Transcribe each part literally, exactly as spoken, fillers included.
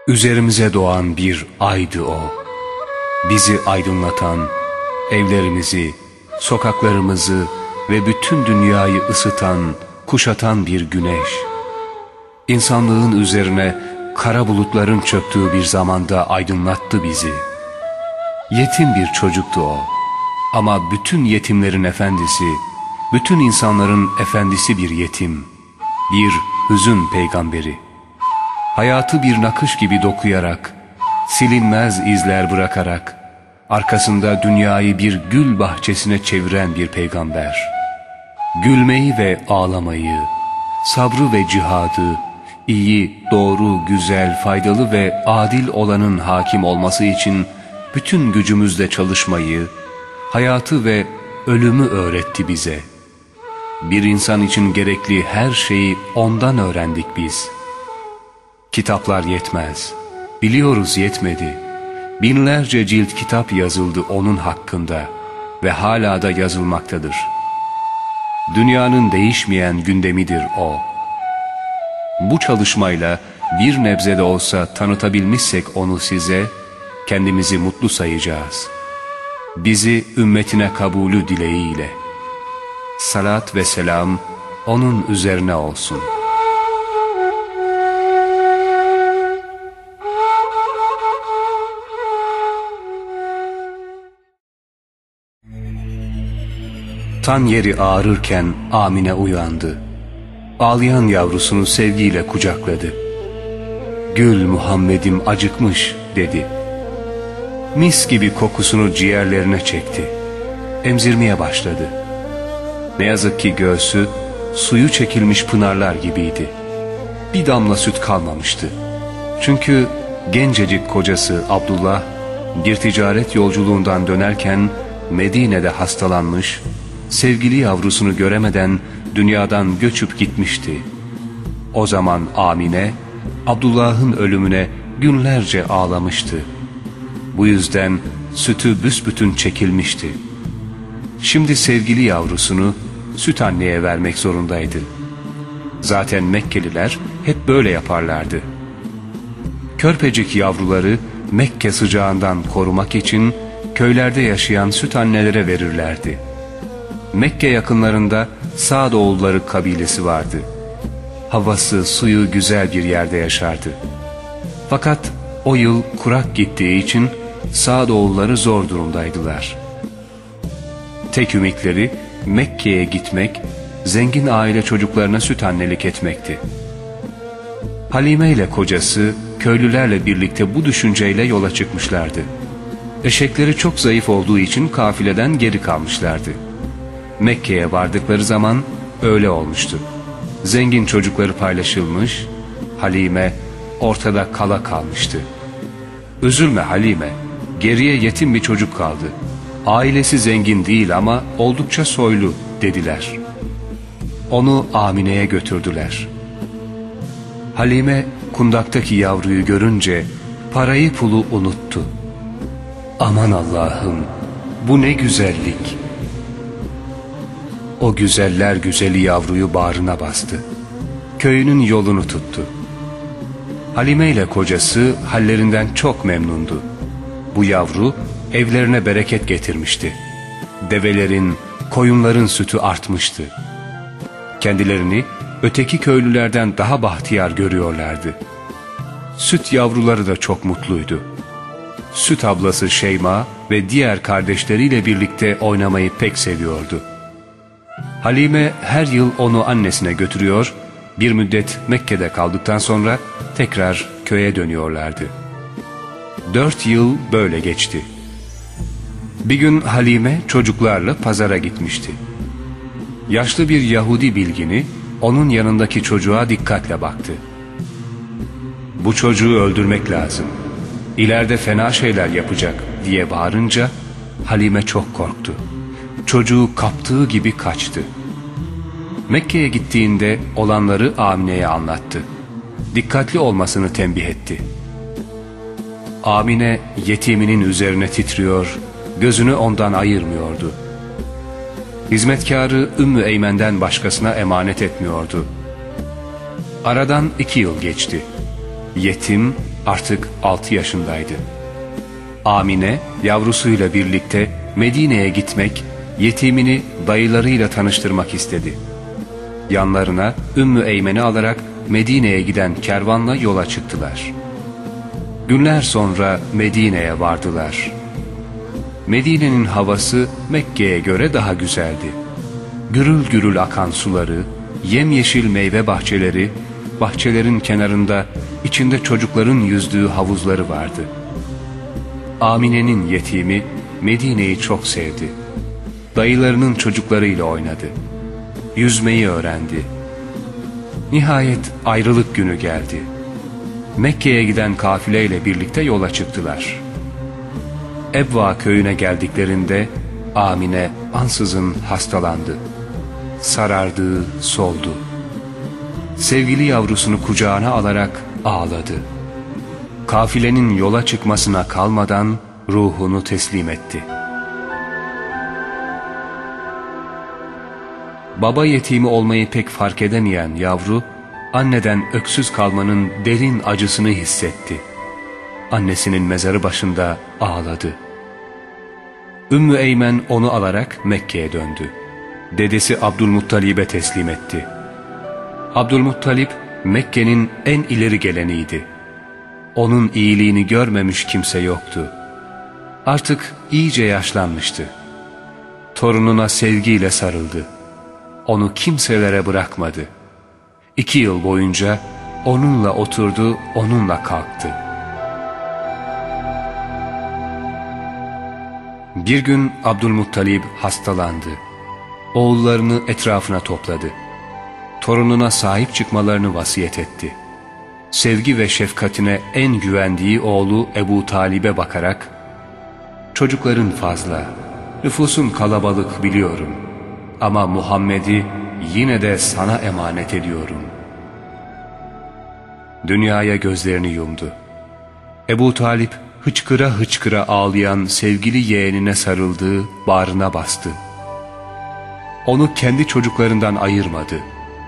Üzerimize doğan bir aydı o. Bizi aydınlatan, evlerimizi, sokaklarımızı ve bütün dünyayı ısıtan, kuşatan bir güneş. İnsanlığın üzerine kara bulutların çöktüğü bir zamanda aydınlattı bizi. Yetim bir çocuktu o. Ama bütün yetimlerin efendisi, bütün insanların efendisi bir yetim, bir hüzün peygamberi. Hayatı bir nakış gibi dokuyarak, silinmez izler bırakarak, arkasında dünyayı bir gül bahçesine çeviren bir peygamber. Gülmeyi ve ağlamayı, sabrı ve cihadı, iyi, doğru, güzel, faydalı ve adil olanın hakim olması için bütün gücümüzle çalışmayı, hayatı ve ölümü öğretti bize. Bir insan için gerekli her şeyi ondan öğrendik biz. Kitaplar yetmez, biliyoruz yetmedi. Binlerce cilt kitap yazıldı onun hakkında ve hala da yazılmaktadır. Dünyanın değişmeyen gündemidir o. Bu çalışmayla bir nebze de olsa tanıtabilmişsek onu size, kendimizi mutlu sayacağız. Bizi ümmetine kabulü dileğiyle. Salat ve selam onun üzerine olsun. Tan yeri ağrırken Amine uyandı. Ağlayan yavrusunu sevgiyle kucakladı. "Gül Muhammed'im acıkmış," dedi. Mis gibi kokusunu ciğerlerine çekti. Emzirmeye başladı. Ne yazık ki göğsü suyu çekilmiş pınarlar gibiydi. Bir damla süt kalmamıştı. Çünkü gencecik kocası Abdullah bir ticaret yolculuğundan dönerken Medine'de hastalanmış, sevgili yavrusunu göremeden dünyadan göçüp gitmişti. O zaman Amine, Abdullah'ın ölümüne günlerce ağlamıştı. Bu yüzden sütü büsbütün çekilmişti. Şimdi sevgili yavrusunu süt anneye vermek zorundaydı. Zaten Mekkeliler hep böyle yaparlardı. Körpecik yavruları Mekke sıcağından korumak için köylerde yaşayan süt annelere verirlerdi. Mekke yakınlarında Sa'doğulları kabilesi vardı. Havası, suyu güzel bir yerde yaşardı. Fakat o yıl kurak gittiği için Sa'doğulları zor durumdaydılar. Tek ümitleri Mekke'ye gitmek, zengin aile çocuklarına süt annelik etmekti. Halime ile kocası köylülerle birlikte bu düşünceyle yola çıkmışlardı. Eşekleri çok zayıf olduğu için kafileden geri kalmışlardı. Mekke'ye vardıkları zaman öyle olmuştu. Zengin çocukları paylaşılmış, Halime ortada kala kalmıştı. "Üzülme Halime, geriye yetim bir çocuk kaldı. Ailesi zengin değil ama oldukça soylu," dediler. Onu Amine'ye götürdüler. Halime kundaktaki yavruyu görünce parayı pulu unuttu. "Aman Allah'ım, bu ne güzellik!" O güzeller güzeli yavruyu bağrına bastı. Köyünün yolunu tuttu. Halime ile kocası hallerinden çok memnundu. Bu yavru evlerine bereket getirmişti. Develerin, koyunların sütü artmıştı. Kendilerini öteki köylülerden daha bahtiyar görüyorlardı. Süt yavruları da çok mutluydu. Süt ablası Şeyma ve diğer kardeşleriyle birlikte oynamayı pek seviyordu. Halime her yıl onu annesine götürüyor, bir müddet Mekke'de kaldıktan sonra tekrar köye dönüyorlardı. Dört yıl böyle geçti. Bir gün Halime çocuklarla pazara gitmişti. Yaşlı bir Yahudi bilgini onun yanındaki çocuğa dikkatle baktı. "Bu çocuğu öldürmek lazım. İleride fena şeyler yapacak," diye bağırınca Halime çok korktu. Çocuğu kaptığı gibi kaçtı. Mekke'ye gittiğinde olanları Amine'ye anlattı. Dikkatli olmasını tembih etti. Amine yetiminin üzerine titriyor, gözünü ondan ayırmıyordu. Hizmetkarı Ümmü Eymen'den başkasına emanet etmiyordu. Aradan iki yıl geçti. Yetim artık altı yaşındaydı. Amine yavrusuyla birlikte Medine'ye gitmek, yetimini dayılarıyla tanıştırmak istedi. Yanlarına Ümmü Eymen'i alarak Medine'ye giden kervanla yola çıktılar. Günler sonra Medine'ye vardılar. Medine'nin havası Mekke'ye göre daha güzeldi. Gürül gürül akan suları, yemyeşil meyve bahçeleri, bahçelerin kenarında içinde çocukların yüzdüğü havuzları vardı. Amine'nin yetimi Medine'yi çok sevdi. Dayılarının çocuklarıyla oynadı. Yüzmeyi öğrendi. Nihayet ayrılık günü geldi. Mekke'ye giden kafileyle birlikte yola çıktılar. Ebva köyüne geldiklerinde Amine ansızın hastalandı. Sarardı, soldu. Sevgili yavrusunu kucağına alarak ağladı. Kafilenin yola çıkmasına kalmadan ruhunu teslim etti. Baba yetimi olmayı pek fark edemeyen yavru, anneden öksüz kalmanın derin acısını hissetti. Annesinin mezarı başında ağladı. Ümmü Eymen onu alarak Mekke'ye döndü. Dedesi Abdülmuttalib'e teslim etti. Abdülmuttalib Mekke'nin en ileri geleniydi. Onun iyiliğini görmemiş kimse yoktu. Artık iyice yaşlanmıştı. Torununa sevgiyle sarıldı. Onu kimselere bırakmadı. İki yıl boyunca onunla oturdu, onunla kalktı. Bir gün Abdülmuttalib hastalandı. Oğullarını etrafına topladı. Torununa sahip çıkmalarını vasiyet etti. Sevgi ve şefkatine en güvendiği oğlu Ebu Talib'e bakarak, "Çocukların fazla, nüfusun kalabalık biliyorum. Ama Muhammed'i yine de sana emanet ediyorum." Dünyaya gözlerini yumdu. Ebu Talip hıçkıra hıçkıra ağlayan sevgili yeğenine sarıldı, bağrına bastı. Onu kendi çocuklarından ayırmadı.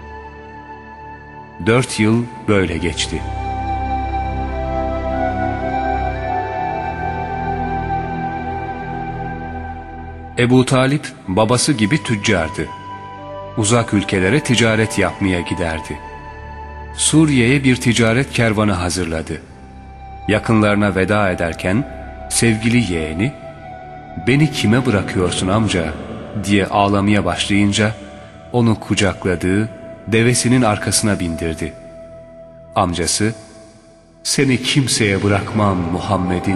Dört yıl böyle geçti. Ebu Talip babası gibi tüccardı. Uzak ülkelere ticaret yapmaya giderdi. Suriye'ye bir ticaret kervanı hazırladı. Yakınlarına veda ederken sevgili yeğeni, "Beni kime bırakıyorsun amca?" diye ağlamaya başlayınca onu kucakladı, devesinin arkasına bindirdi. Amcası, "Seni kimseye bırakmam Muhammed'im."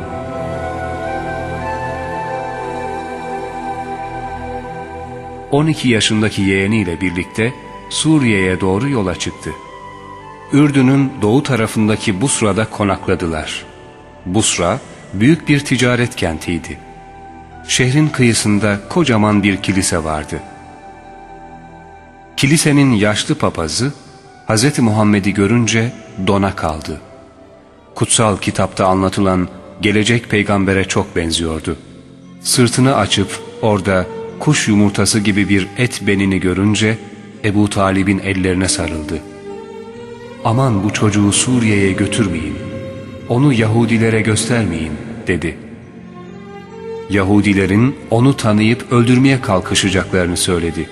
on iki yaşındaki yeğeniyle birlikte Suriye'ye doğru yola çıktı. Ürdün'ün doğu tarafındaki Busra'da konakladılar. Busra, büyük bir ticaret kentiydi. Şehrin kıyısında kocaman bir kilise vardı. Kilisenin yaşlı papazı, Hz. Muhammed'i görünce dona kaldı. Kutsal kitapta anlatılan gelecek peygambere çok benziyordu. Sırtını açıp orada kuş yumurtası gibi bir et benini görünce Ebu Talib'in ellerine sarıldı. "Aman bu çocuğu Suriye'ye götürmeyin, onu Yahudilere göstermeyin," dedi. Yahudilerin onu tanıyıp öldürmeye kalkışacaklarını söyledi.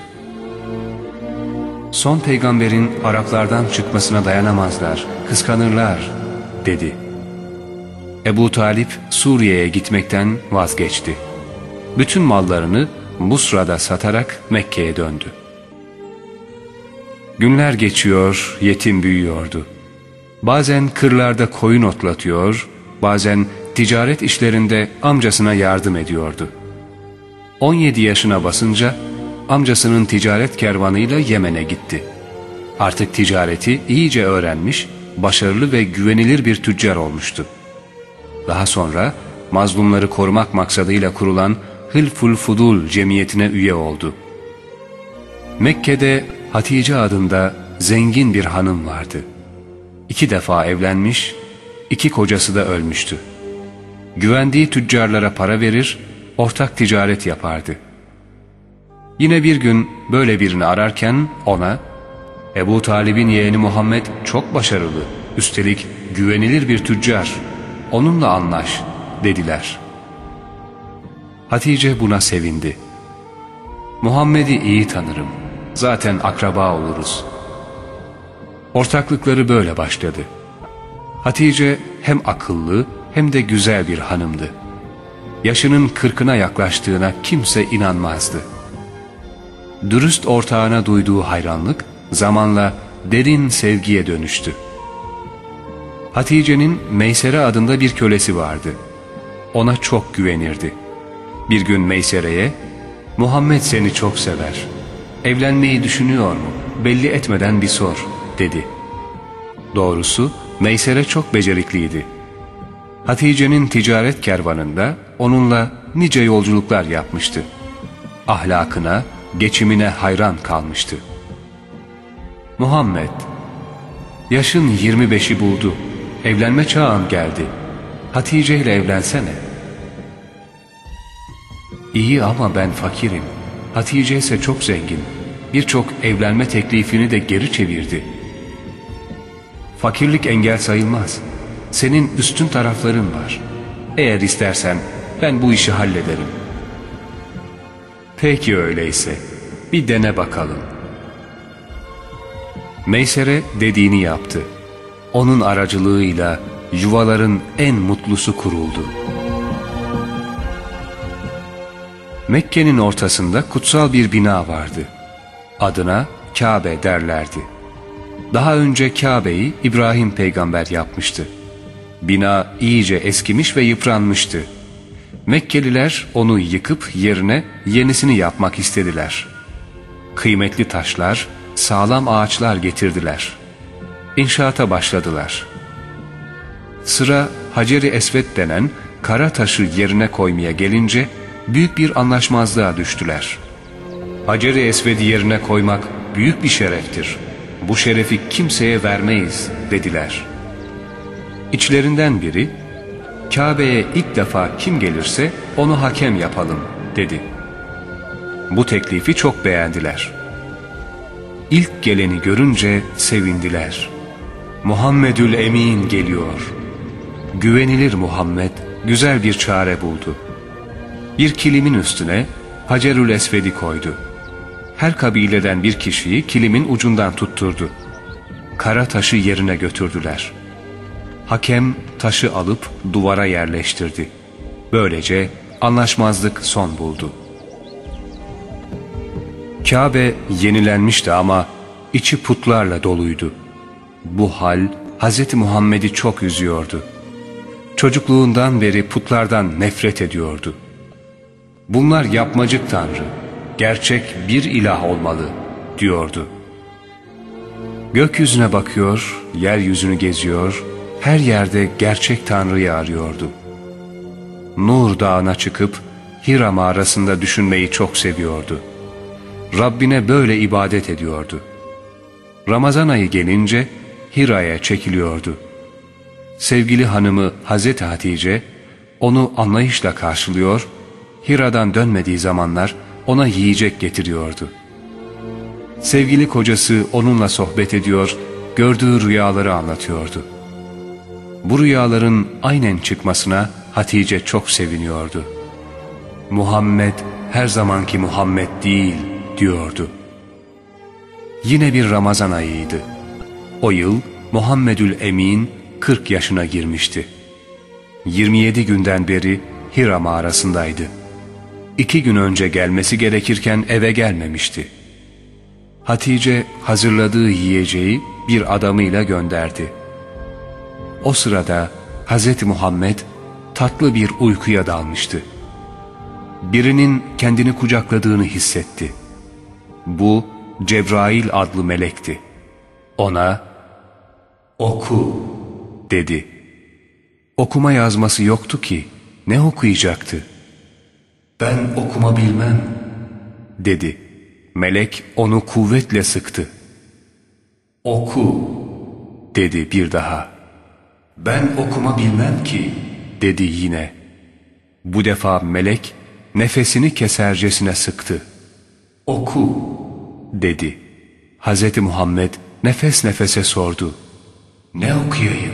"Son peygamberin Araplardan çıkmasına dayanamazlar, kıskanırlar," dedi. Ebu Talip Suriye'ye gitmekten vazgeçti. Bütün mallarını Busra'da satarak Mekke'ye döndü. Günler geçiyor, yetim büyüyordu. Bazen kırlarda koyun otlatıyor, bazen ticaret işlerinde amcasına yardım ediyordu. on yedi yaşına basınca amcasının ticaret kervanıyla Yemen'e gitti. Artık ticareti iyice öğrenmiş, başarılı ve güvenilir bir tüccar olmuştu. Daha sonra mazlumları korumak maksadıyla kurulan Hılful Fudul cemiyetine üye oldu. Mekke'de Hatice adında zengin bir hanım vardı. İki defa evlenmiş, iki kocası da ölmüştü. Güvendiği tüccarlara para verir, ortak ticaret yapardı. Yine bir gün böyle birini ararken ona, "Ebu Talib'in yeğeni Muhammed çok başarılı, Üstelik güvenilir bir tüccar. Onunla anlaş dediler. Hatice buna sevindi. Muhammed'i iyi tanırım. Zaten akraba oluruz. Ortaklıkları böyle başladı. Hatice hem akıllı hem de güzel bir hanımdı. Yaşının kırkına yaklaştığına kimse inanmazdı. Dürüst ortağına duyduğu hayranlık zamanla derin sevgiye dönüştü. Hatice'nin Meysere adında bir kölesi vardı. Ona çok güvenirdi. Bir gün Meysere'ye, "Muhammed seni çok sever. Evlenmeyi düşünüyor mu? Belli etmeden bir sor," dedi. Doğrusu Meysere çok becerikliydi. Hatice'nin ticaret kervanında onunla nice yolculuklar yapmıştı. Ahlakına, geçimine hayran kalmıştı. "Muhammed, yaşın yirmi beşi buldu. Evlenme çağın geldi. Hatice ile evlensene." "İyi ama ben fakirim. Hatice ise çok zengin. Birçok evlenme teklifini de geri çevirdi." "Fakirlik engel sayılmaz. Senin üstün tarafların var. Eğer istersen ben bu işi hallederim." "Peki öyleyse. Bir dene bakalım." Meysere dediğini yaptı. Onun aracılığıyla yuvaların en mutlusu kuruldu. Mekke'nin ortasında kutsal bir bina vardı. Adına Kabe derlerdi. Daha önce Kabe'yi İbrahim peygamber yapmıştı. Bina iyice eskimiş ve yıpranmıştı. Mekkeliler onu yıkıp yerine yenisini yapmak istediler. Kıymetli taşlar, sağlam ağaçlar getirdiler. İnşaata başladılar. Sıra Hacer-i Esved denen kara taşı yerine koymaya gelince büyük bir anlaşmazlığa düştüler. "Hacer-i Esved'i yerine koymak büyük bir şereftir. Bu şerefi kimseye vermeyiz," dediler. İçlerinden biri, "Kabe'ye ilk defa kim gelirse onu hakem yapalım," dedi. Bu teklifi çok beğendiler. İlk geleni görünce sevindiler. "Muhammedül Emin geliyor." Güvenilir Muhammed güzel bir çare buldu. Bir kilimin üstüne Hacerül Esved'i koydu. Her kabileden bir kişiyi kilimin ucundan tutturdu. Kara taşı yerine götürdüler. Hakem taşı alıp duvara yerleştirdi. Böylece anlaşmazlık son buldu. Kabe yenilenmişti ama içi putlarla doluydu. Bu hal Hz. Muhammed'i çok üzüyordu. Çocukluğundan beri putlardan nefret ediyordu. "Bunlar yapmacık tanrı, gerçek bir ilah olmalı," diyordu. Gökyüzüne bakıyor, yeryüzünü geziyor, her yerde gerçek Tanrı'yı arıyordu. Nur Dağı'na çıkıp Hira mağarasında düşünmeyi çok seviyordu. Rabbine böyle ibadet ediyordu. Ramazan ayı gelince Hira'ya çekiliyordu. Sevgili hanımı Hazreti Hatice onu anlayışla karşılıyor, Hira'dan dönmediği zamanlar ona yiyecek getiriyordu. Sevgili kocası onunla sohbet ediyor, gördüğü rüyaları anlatıyordu. Bu rüyaların aynen çıkmasına Hatice çok seviniyordu. "Muhammed her zamanki Muhammed değil," diyordu. Yine bir Ramazan ayıydı. O yıl Muhammedül Emin kırk yaşına girmişti. yirmi yedi günden beri Hira mağarasındaydı. İki gün önce gelmesi gerekirken eve gelmemişti. Hatice hazırladığı yiyeceği bir adamıyla gönderdi. O sırada Hz. Muhammed tatlı bir uykuya dalmıştı. Birinin kendini kucakladığını hissetti. Bu Cebrail adlı melekti. Ona "Oku," dedi. Okuma yazması yoktu ki, ne okuyacaktı? "Ben okuma bilmem," dedi. Melek onu kuvvetle sıktı. "Oku," dedi bir daha. "Ben okuma bilmem ki," dedi yine. Bu defa melek nefesini kesercesine sıktı. "Oku," dedi. Hz. Muhammed nefes nefese sordu. Ne okuyayım?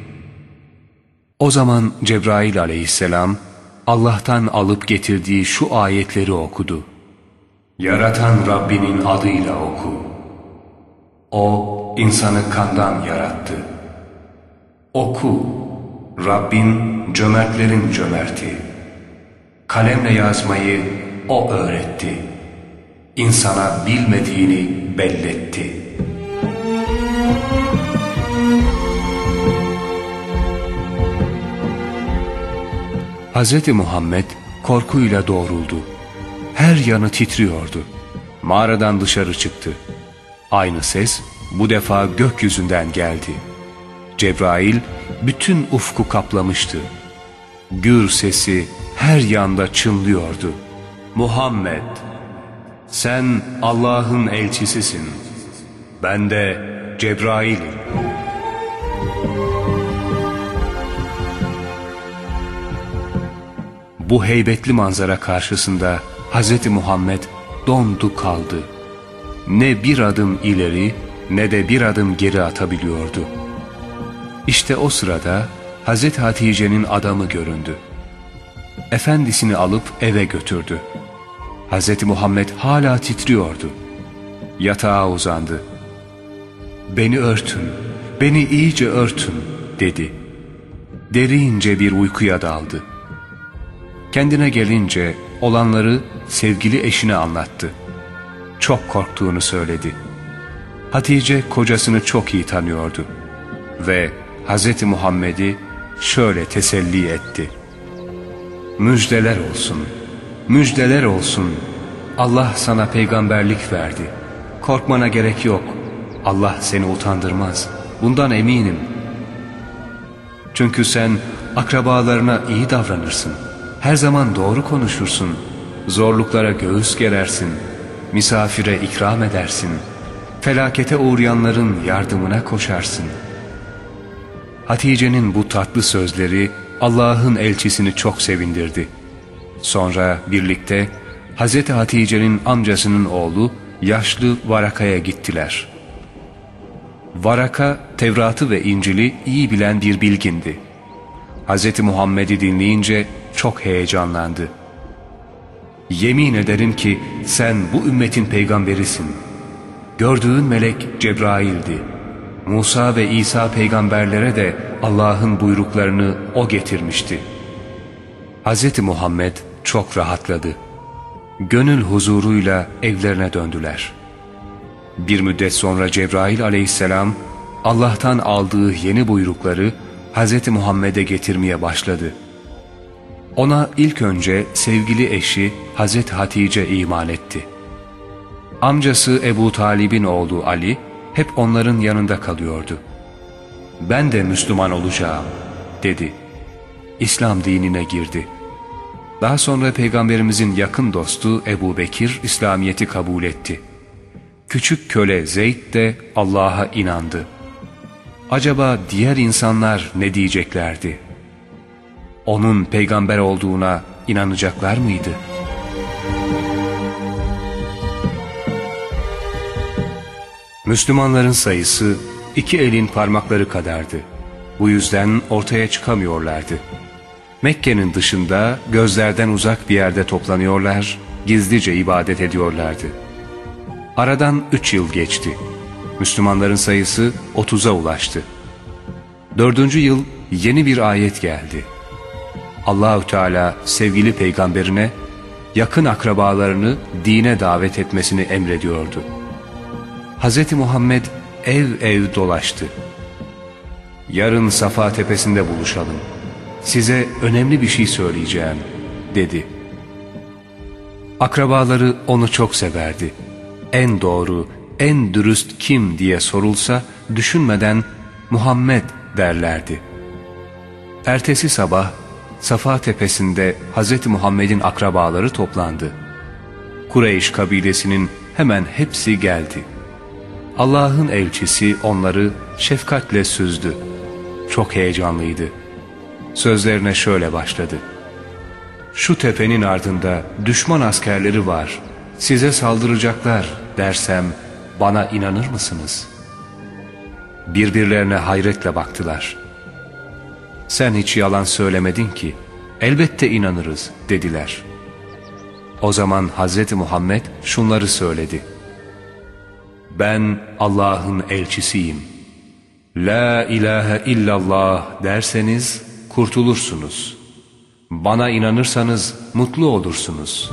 O zaman Cebrail aleyhisselam Allah'tan alıp getirdiği şu ayetleri okudu. Yaratan Rabbinin adıyla oku. O insanı kandan yarattı. Oku. Rabbin cömertlerin cömerti. Kalemle yazmayı O öğretti. İnsana bilmediğini belletti. Hz. Muhammed korkuyla doğruldu. Her yanı titriyordu. Mağaradan dışarı çıktı. Aynı ses bu defa gökyüzünden geldi. Cebrail bütün ufku kaplamıştı. Gür sesi her yanda çınlıyordu. Muhammed, sen Allah'ın elçisisin. Ben de Cebrail'im. Bu heybetli manzara karşısında Hz. Muhammed dondu kaldı. Ne bir adım ileri ne de bir adım geri atabiliyordu. İşte o sırada Hz. Hatice'nin adamı göründü. Efendisini alıp eve götürdü. Hz. Muhammed hala titriyordu. Yatağa uzandı. "Beni örtün, beni iyice örtün," dedi. Derince bir uykuya daldı. Kendine gelince olanları sevgili eşine anlattı. Çok korktuğunu söyledi. Hatice kocasını çok iyi tanıyordu ve Hz. Muhammed'i şöyle teselli etti. "Müjdeler olsun, müjdeler olsun. Allah sana peygamberlik verdi. Korkmana gerek yok. Allah seni utandırmaz. Bundan eminim. Çünkü sen akrabalarına iyi davranırsın. Her zaman doğru konuşursun. Zorluklara göğüs gerersin. Misafire ikram edersin. Felakete uğrayanların yardımına koşarsın." Hatice'nin bu tatlı sözleri Allah'ın elçisini çok sevindirdi. Sonra birlikte Hz. Hatice'nin amcasının oğlu yaşlı Varaka'ya gittiler. Varaka, Tevrat'ı ve İncil'i iyi bilen bir bilgindi. Hz. Muhammed'i dinleyince çok heyecanlandı. "Yemin ederim ki sen bu ümmetin peygamberisin. Gördüğün melek Cebrail'di. Musa ve İsa peygamberlere de Allah'ın buyruklarını O getirmişti." Hz. Muhammed çok rahatladı. Gönül huzuruyla evlerine döndüler. Bir müddet sonra Cebrail aleyhisselam Allah'tan aldığı yeni buyrukları Hz. Muhammed'e getirmeye başladı. Ona ilk önce sevgili eşi Hz. Hatice iman etti. Amcası Ebu Talib'in oğlu Ali hep onların yanında kalıyordu. "Ben de Müslüman olacağım," dedi. İslam dinine girdi. Daha sonra Peygamberimizin yakın dostu Ebu Bekir İslamiyet'i kabul etti. Küçük köle Zeyd de Allah'a inandı. Acaba diğer insanlar ne diyeceklerdi? Onun peygamber olduğuna inanacaklar mıydı? Müslümanların sayısı iki elin parmakları kadardı. Bu yüzden ortaya çıkamıyorlardı. Mekke'nin dışında gözlerden uzak bir yerde toplanıyorlar, gizlice ibadet ediyorlardı. Aradan üç yıl geçti. Müslümanların sayısı otuza ulaştı. Dördüncü yıl yeni bir ayet geldi. Allahü Teala sevgili peygamberine yakın akrabalarını dine davet etmesini emrediyordu. Hz. Muhammed ev ev dolaştı. "Yarın Safa tepesinde buluşalım. Size önemli bir şey söyleyeceğim," dedi. Akrabaları onu çok severdi. En doğru, en dürüst kim diye sorulsa düşünmeden Muhammed derlerdi. Ertesi sabah Safa tepesinde Hz. Muhammed'in akrabaları toplandı. Kureyş kabilesinin hemen hepsi geldi. Allah'ın elçisi onları şefkatle süzdü. Çok heyecanlıydı. Sözlerine şöyle başladı. "Şu tepenin ardında düşman askerleri var. Size saldıracaklar dersem bana inanır mısınız?" Birbirlerine hayretle baktılar. "Sen hiç yalan söylemedin ki, elbette inanırız," dediler. O zaman Hazreti Muhammed şunları söyledi: "Ben Allah'ın elçisiyim. La ilahe illallah derseniz kurtulursunuz. Bana inanırsanız mutlu olursunuz."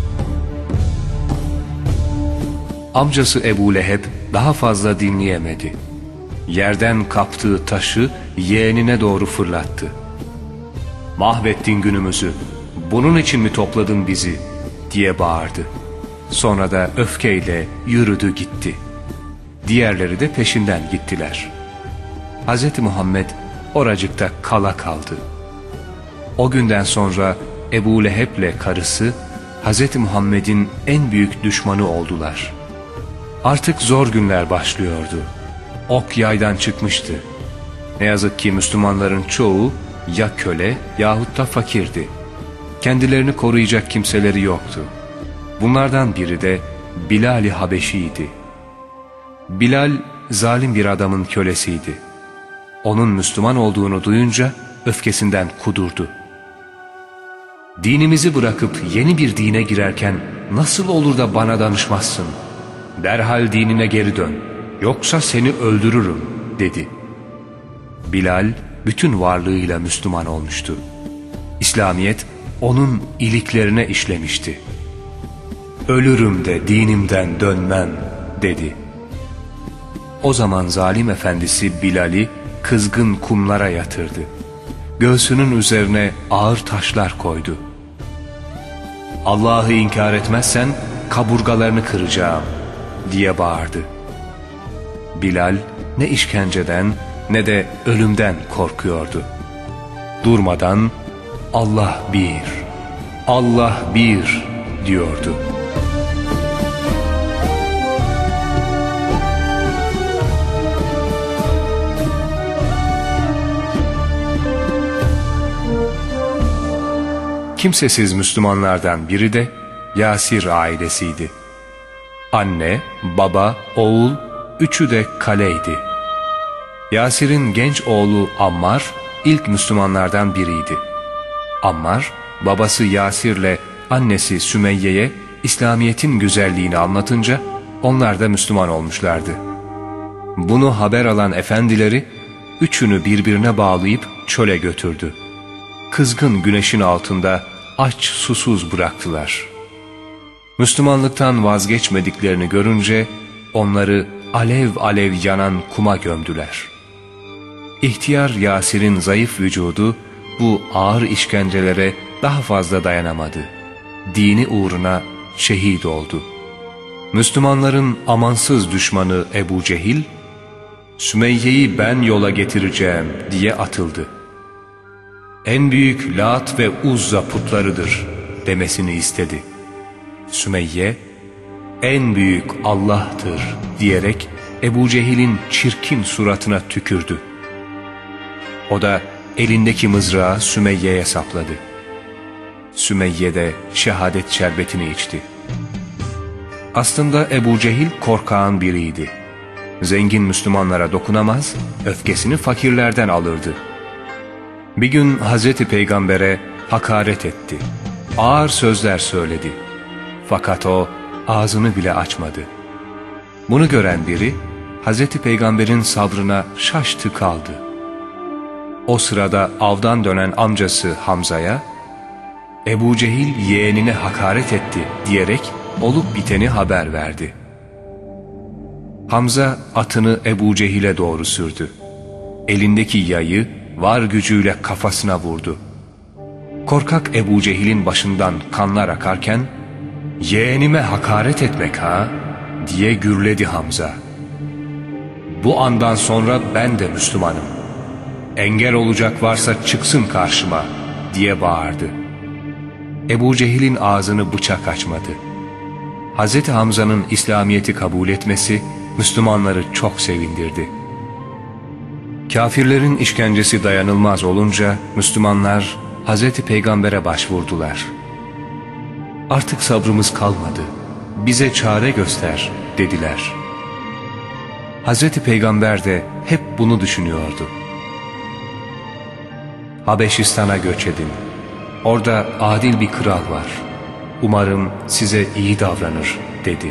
Amcası Ebu Leheb daha fazla dinleyemedi. Yerden kaptığı taşı yeğenine doğru fırlattı. "Mahvettin günümüzü, bunun için mi topladın bizi?" diye bağırdı. Sonra da öfkeyle yürüdü gitti. Diğerleri de peşinden gittiler. Hz. Muhammed oracıkta kala kaldı. O günden sonra Ebu Leheb'le karısı Hz. Muhammed'in en büyük düşmanı oldular. Artık zor günler başlıyordu. Ok yaydan çıkmıştı. Ne yazık ki Müslümanların çoğu ya köle yahut da fakirdi. Kendilerini koruyacak kimseleri yoktu. Bunlardan biri de Bilal-i Habeşi'ydi. Bilal zalim bir adamın kölesiydi. Onun Müslüman olduğunu duyunca öfkesinden kudurdu. "Dinimizi bırakıp yeni bir dine girerken nasıl olur da bana danışmazsın? Derhal dinine geri dön, yoksa seni öldürürüm," dedi. Bilal bütün varlığıyla Müslüman olmuştu. İslamiyet onun iliklerine işlemişti. "Ölürüm de dinimden dönmem," dedi. O zaman zalim efendisi Bilal'i kızgın kumlara yatırdı. Göğsünün üzerine ağır taşlar koydu. "Allah'ı inkar etmezsen kaburgalarını kıracağım," diye bağırdı. Bilal ne işkenceden ne de ölümden korkuyordu. Durmadan "Allah bir, Allah bir," diyordu. Kimsesiz Müslümanlardan biri de Yasir ailesiydi. Anne, baba, oğul, üçü de kaleydi. Yasir'in genç oğlu Ammar ilk Müslümanlardan biriydi. Ammar, babası Yasir'le annesi Sümeyye'ye İslamiyet'in güzelliğini anlatınca onlar da Müslüman olmuşlardı. Bunu haber alan efendileri üçünü birbirine bağlayıp çöle götürdü. Kızgın güneşin altında aç susuz bıraktılar. Müslümanlıktan vazgeçmediklerini görünce onları alev alev yanan kuma gömdüler. İhtiyar Yasir'in zayıf vücudu bu ağır işkencelere daha fazla dayanamadı. Dini uğruna şehit oldu. Müslümanların amansız düşmanı Ebu Cehil, "Sümeyye'yi ben yola getireceğim," diye atıldı. "En büyük Lat ve Uzza putlarıdır," demesini istedi. Sümeyye, "En büyük Allah'tır," diyerek Ebu Cehil'in çirkin suratına tükürdü. O da elindeki mızrağı Sümeyye'ye sapladı. Sümeyye de şehadet şerbetini içti. Aslında Ebu Cehil korkağın biriydi. Zengin Müslümanlara dokunamaz, öfkesini fakirlerden alırdı. Bir gün Hazreti Peygamber'e hakaret etti. Ağır sözler söyledi. Fakat o ağzını bile açmadı. Bunu gören biri Hazreti Peygamber'in sabrına şaştı kaldı. O sırada avdan dönen amcası Hamza'ya "Ebu Cehil yeğenine hakaret etti," diyerek olup biteni haber verdi. Hamza atını Ebu Cehil'e doğru sürdü. Elindeki yayı var gücüyle kafasına vurdu. Korkak Ebu Cehil'in başından kanlar akarken "Yeğenime hakaret etmek ha?" diye gürledi Hamza. "Bu andan sonra ben de Müslümanım. Engel olacak varsa çıksın karşıma," diye bağırdı. Ebu Cehil'in ağzını bıçak açmadı. Hazreti Hamza'nın İslamiyet'i kabul etmesi Müslümanları çok sevindirdi. Kafirlerin işkencesi dayanılmaz olunca Müslümanlar Hazreti Peygamber'e başvurdular. "Artık sabrımız kalmadı, bize çare göster," dediler. Hazreti Peygamber de hep bunu düşünüyordu. Habeşistan'a göç edin. Orada adil bir kral var. Umarım size iyi davranır dedi.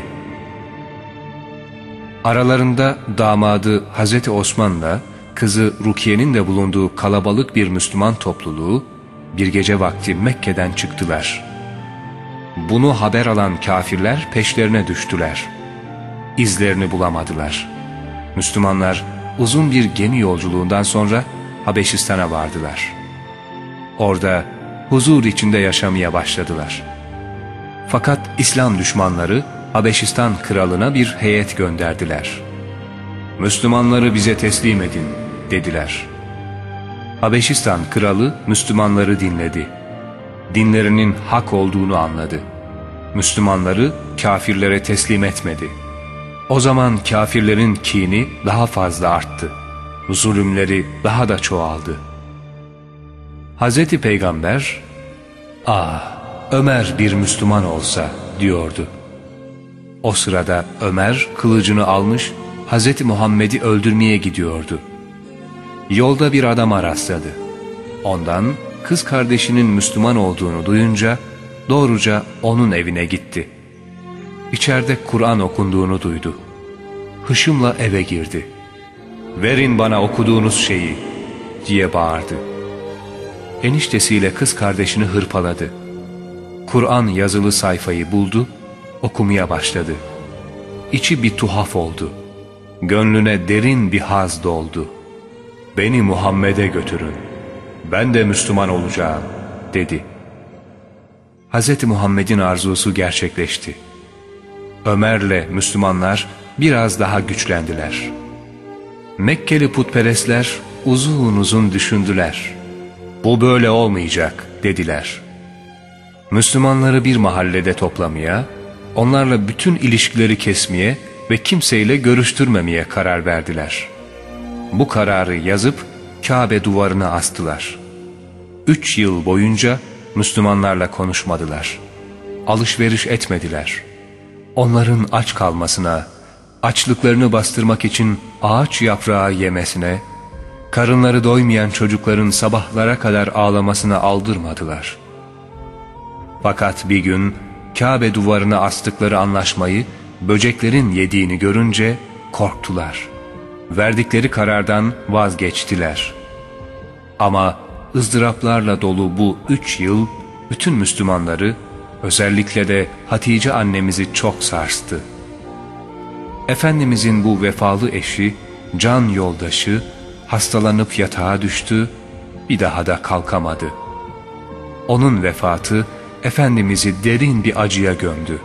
Aralarında damadı Hazreti Osman'la kızı Rukiye'nin de bulunduğu kalabalık bir Müslüman topluluğu bir gece vakti Mekke'den çıktılar. Bunu haber alan kafirler peşlerine düştüler. İzlerini bulamadılar. Müslümanlar uzun bir gemi yolculuğundan sonra Habeşistan'a vardılar. Orada huzur içinde yaşamaya başladılar. Fakat İslam düşmanları Habeşistan kralına bir heyet gönderdiler. "Müslümanları bize teslim edin," dediler. Habeşistan kralı Müslümanları dinledi. Dinlerinin hak olduğunu anladı. Müslümanları kafirlere teslim etmedi. O zaman kafirlerin kini daha fazla arttı. Zulümleri daha da çoğaldı. Hazreti Peygamber, "Ah, Ömer bir Müslüman olsa," diyordu. O sırada Ömer kılıcını almış Hazreti Muhammed'i öldürmeye gidiyordu. Yolda bir adama rastladı. Ondan kız kardeşinin Müslüman olduğunu duyunca doğruca onun evine gitti. İçeride Kur'an okunduğunu duydu. Hışımla eve girdi. "Verin bana okuduğunuz şeyi," diye bağırdı. Eniştesiyle kız kardeşini hırpaladı. Kur'an yazılı sayfayı buldu, okumaya başladı. İçi bir tuhaf oldu. Gönlüne derin bir haz doldu. "Beni Muhammed'e götürün, ben de Müslüman olacağım," dedi. Hz. Muhammed'in arzusu gerçekleşti. Ömer'le Müslümanlar biraz daha güçlendiler. Mekkeli putperestler uzun uzun düşündüler. "Bu böyle olmayacak," dediler. Müslümanları bir mahallede toplamaya, onlarla bütün ilişkileri kesmeye ve kimseyle görüştürmemeye karar verdiler. Bu kararı yazıp Kabe duvarına astılar. Üç yıl boyunca Müslümanlarla konuşmadılar. Alışveriş etmediler. Onların aç kalmasına, açlıklarını bastırmak için ağaç yaprağı yemesine, karınları doymayan çocukların sabahlara kadar ağlamasına aldırmadılar. Fakat bir gün Kabe duvarına astıkları anlaşmayı böceklerin yediğini görünce korktular. Verdikleri karardan vazgeçtiler. Ama ızdıraplarla dolu bu üç yıl bütün Müslümanları, özellikle de Hatice annemizi çok sarstı. Efendimizin bu vefalı eşi, can yoldaşı, hastalanıp yatağa düştü, bir daha da kalkamadı. Onun vefatı Efendimiz'i derin bir acıya gömdü.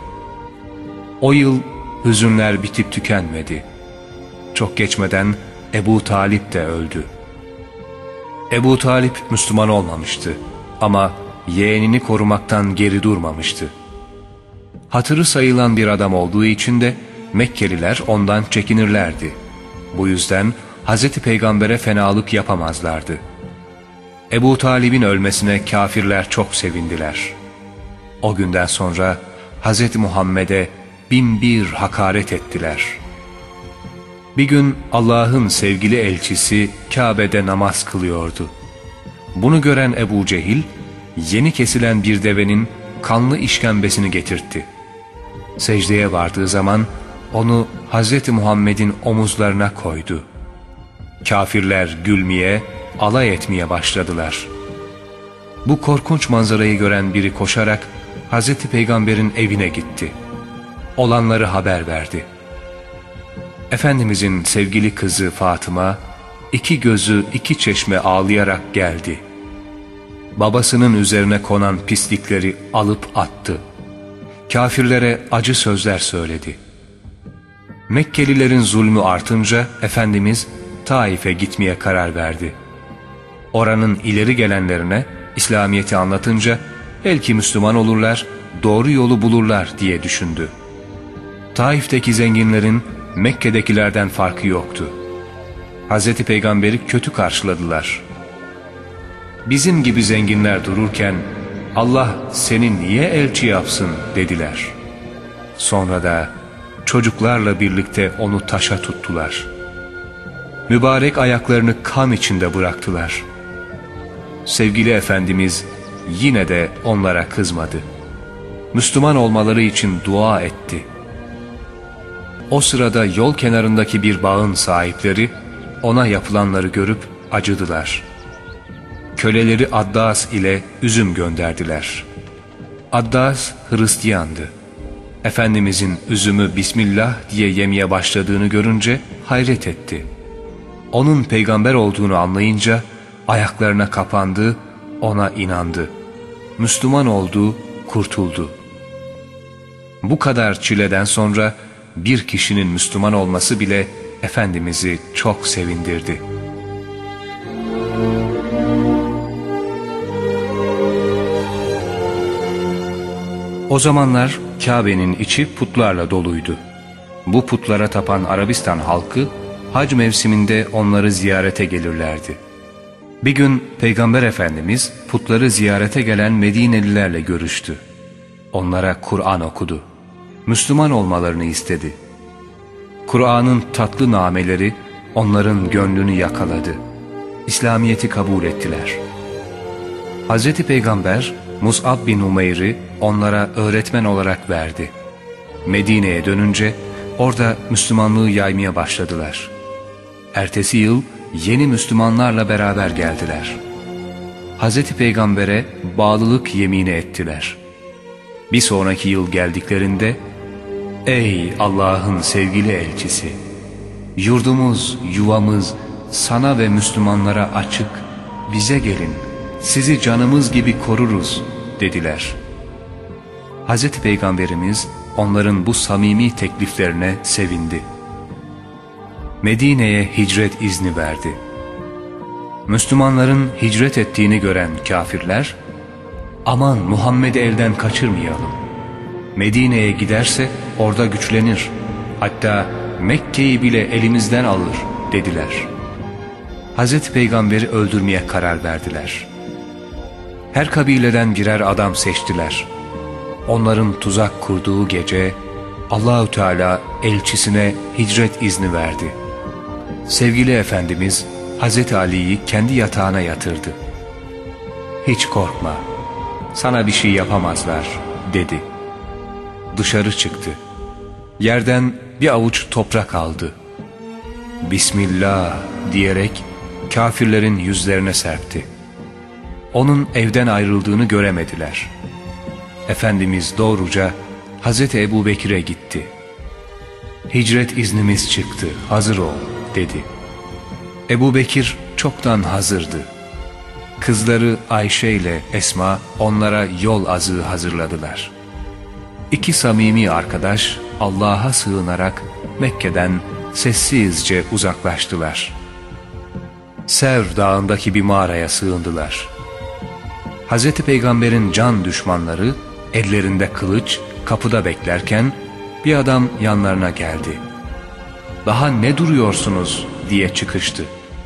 O yıl hüzünler bitip tükenmedi. Çok geçmeden Ebu Talip de öldü. Ebu Talip Müslüman olmamıştı ama yeğenini korumaktan geri durmamıştı. Hatırı sayılan bir adam olduğu için de Mekkeliler ondan çekinirlerdi. Bu yüzden Hazreti Peygamber'e fenalık yapamazlardı. Ebu Talib'in ölmesine kafirler çok sevindiler. O günden sonra Hazreti Muhammed'e bin bir hakaret ettiler. Bir gün Allah'ın sevgili elçisi Kabe'de namaz kılıyordu. Bunu gören Ebu Cehil, yeni kesilen bir devenin kanlı işkembesini getirtti. Secdeye vardığı zaman onu Hazreti Muhammed'in omuzlarına koydu. Kafirler gülmeye, alay etmeye başladılar. Bu korkunç manzarayı gören biri koşarak Hazreti Peygamber'in evine gitti. Olanları haber verdi. Efendimizin sevgili kızı Fatıma, iki gözü iki çeşme ağlayarak geldi. Babasının üzerine konan pislikleri alıp attı. Kafirlere acı sözler söyledi. Mekkelilerin zulmü artınca Efendimiz Taif'e gitmeye karar verdi. Oranın ileri gelenlerine İslamiyet'i anlatınca belki Müslüman olurlar, doğru yolu bulurlar diye düşündü. Taif'teki zenginlerin Mekke'dekilerden farkı yoktu. Hazreti Peygamber'i kötü karşıladılar. "Bizim gibi zenginler dururken Allah seni niye elçi yapsın?" dediler. Sonra da çocuklarla birlikte onu taşa tuttular. mübarek ayaklarını kan içinde bıraktılar. Sevgili Efendimiz yine de onlara kızmadı. Müslüman olmaları için dua etti. O sırada yol kenarındaki bir bağın sahipleri ona yapılanları görüp acıdılar. Köleleri Addas ile üzüm gönderdiler. Addas Hristiyandı. Efendimizin üzümü Bismillah diye yemeye başladığını görünce hayret etti. Onun peygamber olduğunu anlayınca ayaklarına kapandı, ona inandı. Müslüman oldu, kurtuldu. Bu kadar çileden sonra bir kişinin Müslüman olması bile Efendimiz'i çok sevindirdi. O zamanlar Kabe'nin içi putlarla doluydu. Bu putlara tapan Arabistan halkı hac mevsiminde onları ziyarete gelirlerdi. Bir gün Peygamber Efendimiz putları ziyarete gelen Medinelilerle görüştü. Onlara Kur'an okudu. Müslüman olmalarını istedi. Kur'an'ın tatlı nameleri onların gönlünü yakaladı. İslamiyet'i kabul ettiler. Hazreti Peygamber Mus'ab bin Umeyr'i onlara öğretmen olarak verdi. Medine'ye dönünce orada Müslümanlığı yaymaya başladılar. Ertesi yıl yeni Müslümanlarla beraber geldiler. Hazreti Peygamber'e bağlılık yemini ettiler. Bir sonraki yıl geldiklerinde, "Ey Allah'ın sevgili elçisi! Yurdumuz, yuvamız sana ve Müslümanlara açık, bize gelin, sizi canımız gibi koruruz," dediler. Hazreti Peygamberimiz onların bu samimi tekliflerine sevindi. Medine'ye hicret izni verdi. Müslümanların hicret ettiğini gören kafirler, "Aman Muhammed'i elden kaçırmayalım. Medine'ye giderse orada güçlenir. Hatta Mekke'yi bile elimizden alır," dediler. Hazreti Peygamber'i öldürmeye karar verdiler. Her kabileden birer adam seçtiler. Onların tuzak kurduğu gece Allahü Teala elçisine hicret izni verdi. Sevgili Efendimiz Hazreti Ali'yi kendi yatağına yatırdı. "Hiç korkma, sana bir şey yapamazlar," dedi. Dışarı çıktı. Yerden bir avuç toprak aldı. "Bismillah" diyerek kafirlerin yüzlerine serpti. Onun evden ayrıldığını göremediler. Efendimiz doğruca Hazreti Ebubekir'e gitti. "Hicret iznimiz çıktı, hazır ol," dedi. Ebubekir çoktan hazırdı. Kızları Ayşe ile Esma onlara yol azığı hazırladılar. İki samimi arkadaş Allah'a sığınarak Mekke'den sessizce uzaklaştılar. Sevr dağındaki bir mağaraya sığındılar. Hazreti Peygamber'in can düşmanları ellerinde kılıç kapıda beklerken bir adam yanlarına geldi. "Daha ne duruyorsunuz?" diye çıkıştı.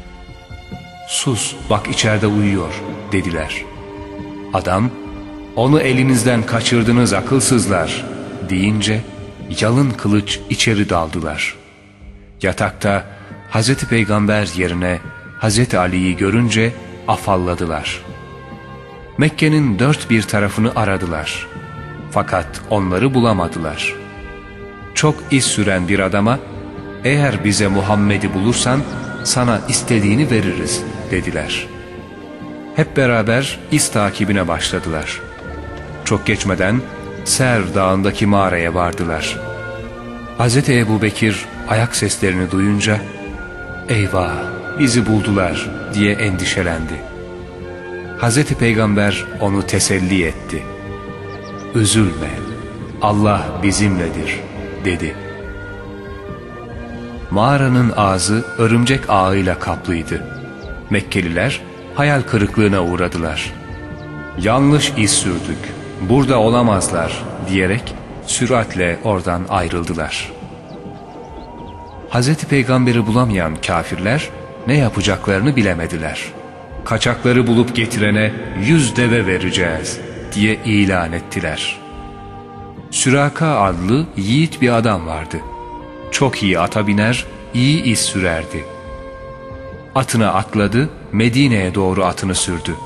"Sus, bak içeride uyuyor," dediler. Adam, "Onu elinizden kaçırdınız akılsızlar," deyince yalın kılıç içeri daldılar. Yatakta Hazreti Peygamber yerine Hazreti Ali'yi görünce afalladılar. Mekke'nin dört bir tarafını aradılar. Fakat onları bulamadılar. Çok iz süren bir adama, "Eğer bize Muhammed'i bulursan sana istediğini veririz," dediler. Hep beraber iz takibine başladılar. Çok geçmeden Ser dağındaki mağaraya vardılar. Hazreti Ebubekir ayak seslerini duyunca, "Eyvah, bizi buldular," diye endişelendi. Hazreti Peygamber onu teselli etti. "Üzülme, Allah bizimledir," dedi. Mağaranın ağzı örümcek ağıyla kaplıydı. Mekkeliler hayal kırıklığına uğradılar. "Yanlış iz sürdük, burada olamazlar," diyerek süratle oradan ayrıldılar. Hazreti Peygamber'i bulamayan kafirler ne yapacaklarını bilemediler. "Kaçakları bulup getirene yüz deve vereceğiz," diye ilan ettiler. Süraka adlı yiğit bir adam vardı. Çok iyi ata biner, iyi iz sürerdi. Atına atladı, Medine'ye doğru atını sürdü.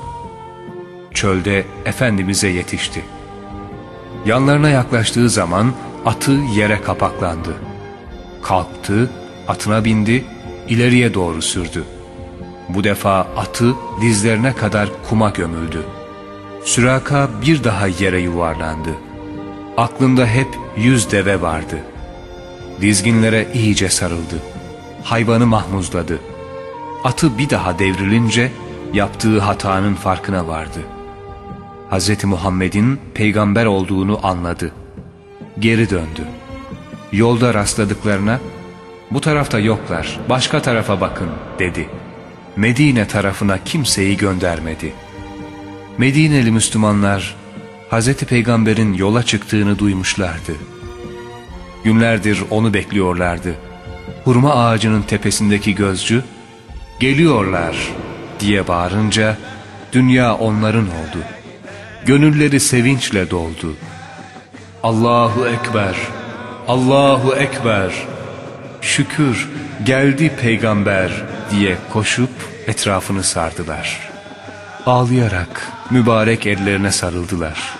Çölde Efendimiz'e yetişti. Yanlarına yaklaştığı zaman atı yere kapaklandı. Kalktı, atına bindi, ileriye doğru sürdü. Bu defa atı dizlerine kadar kuma gömüldü. Süraka bir daha yere yuvarlandı. Aklında hep yüz deve vardı. Dizginlere iyice sarıldı. Hayvanı mahmuzladı. Atı bir daha devrilince yaptığı hatanın farkına vardı. Hz. Muhammed'in peygamber olduğunu anladı. Geri döndü. Yolda rastladıklarına "Bu tarafta yoklar, başka tarafa bakın" dedi. Medine tarafına kimseyi göndermedi. Medineli Müslümanlar Hz. Peygamber'in yola çıktığını duymuşlardı. Günlerdir onu bekliyorlardı. Hurma ağacının tepesindeki gözcü "Geliyorlar" diye bağırınca dünya onların oldu. Gönülleri sevinçle doldu. Allahu Ekber, Allahu Ekber, şükür geldi peygamber diye koşup etrafını sardılar. Ağlayarak mübarek ellerine sarıldılar.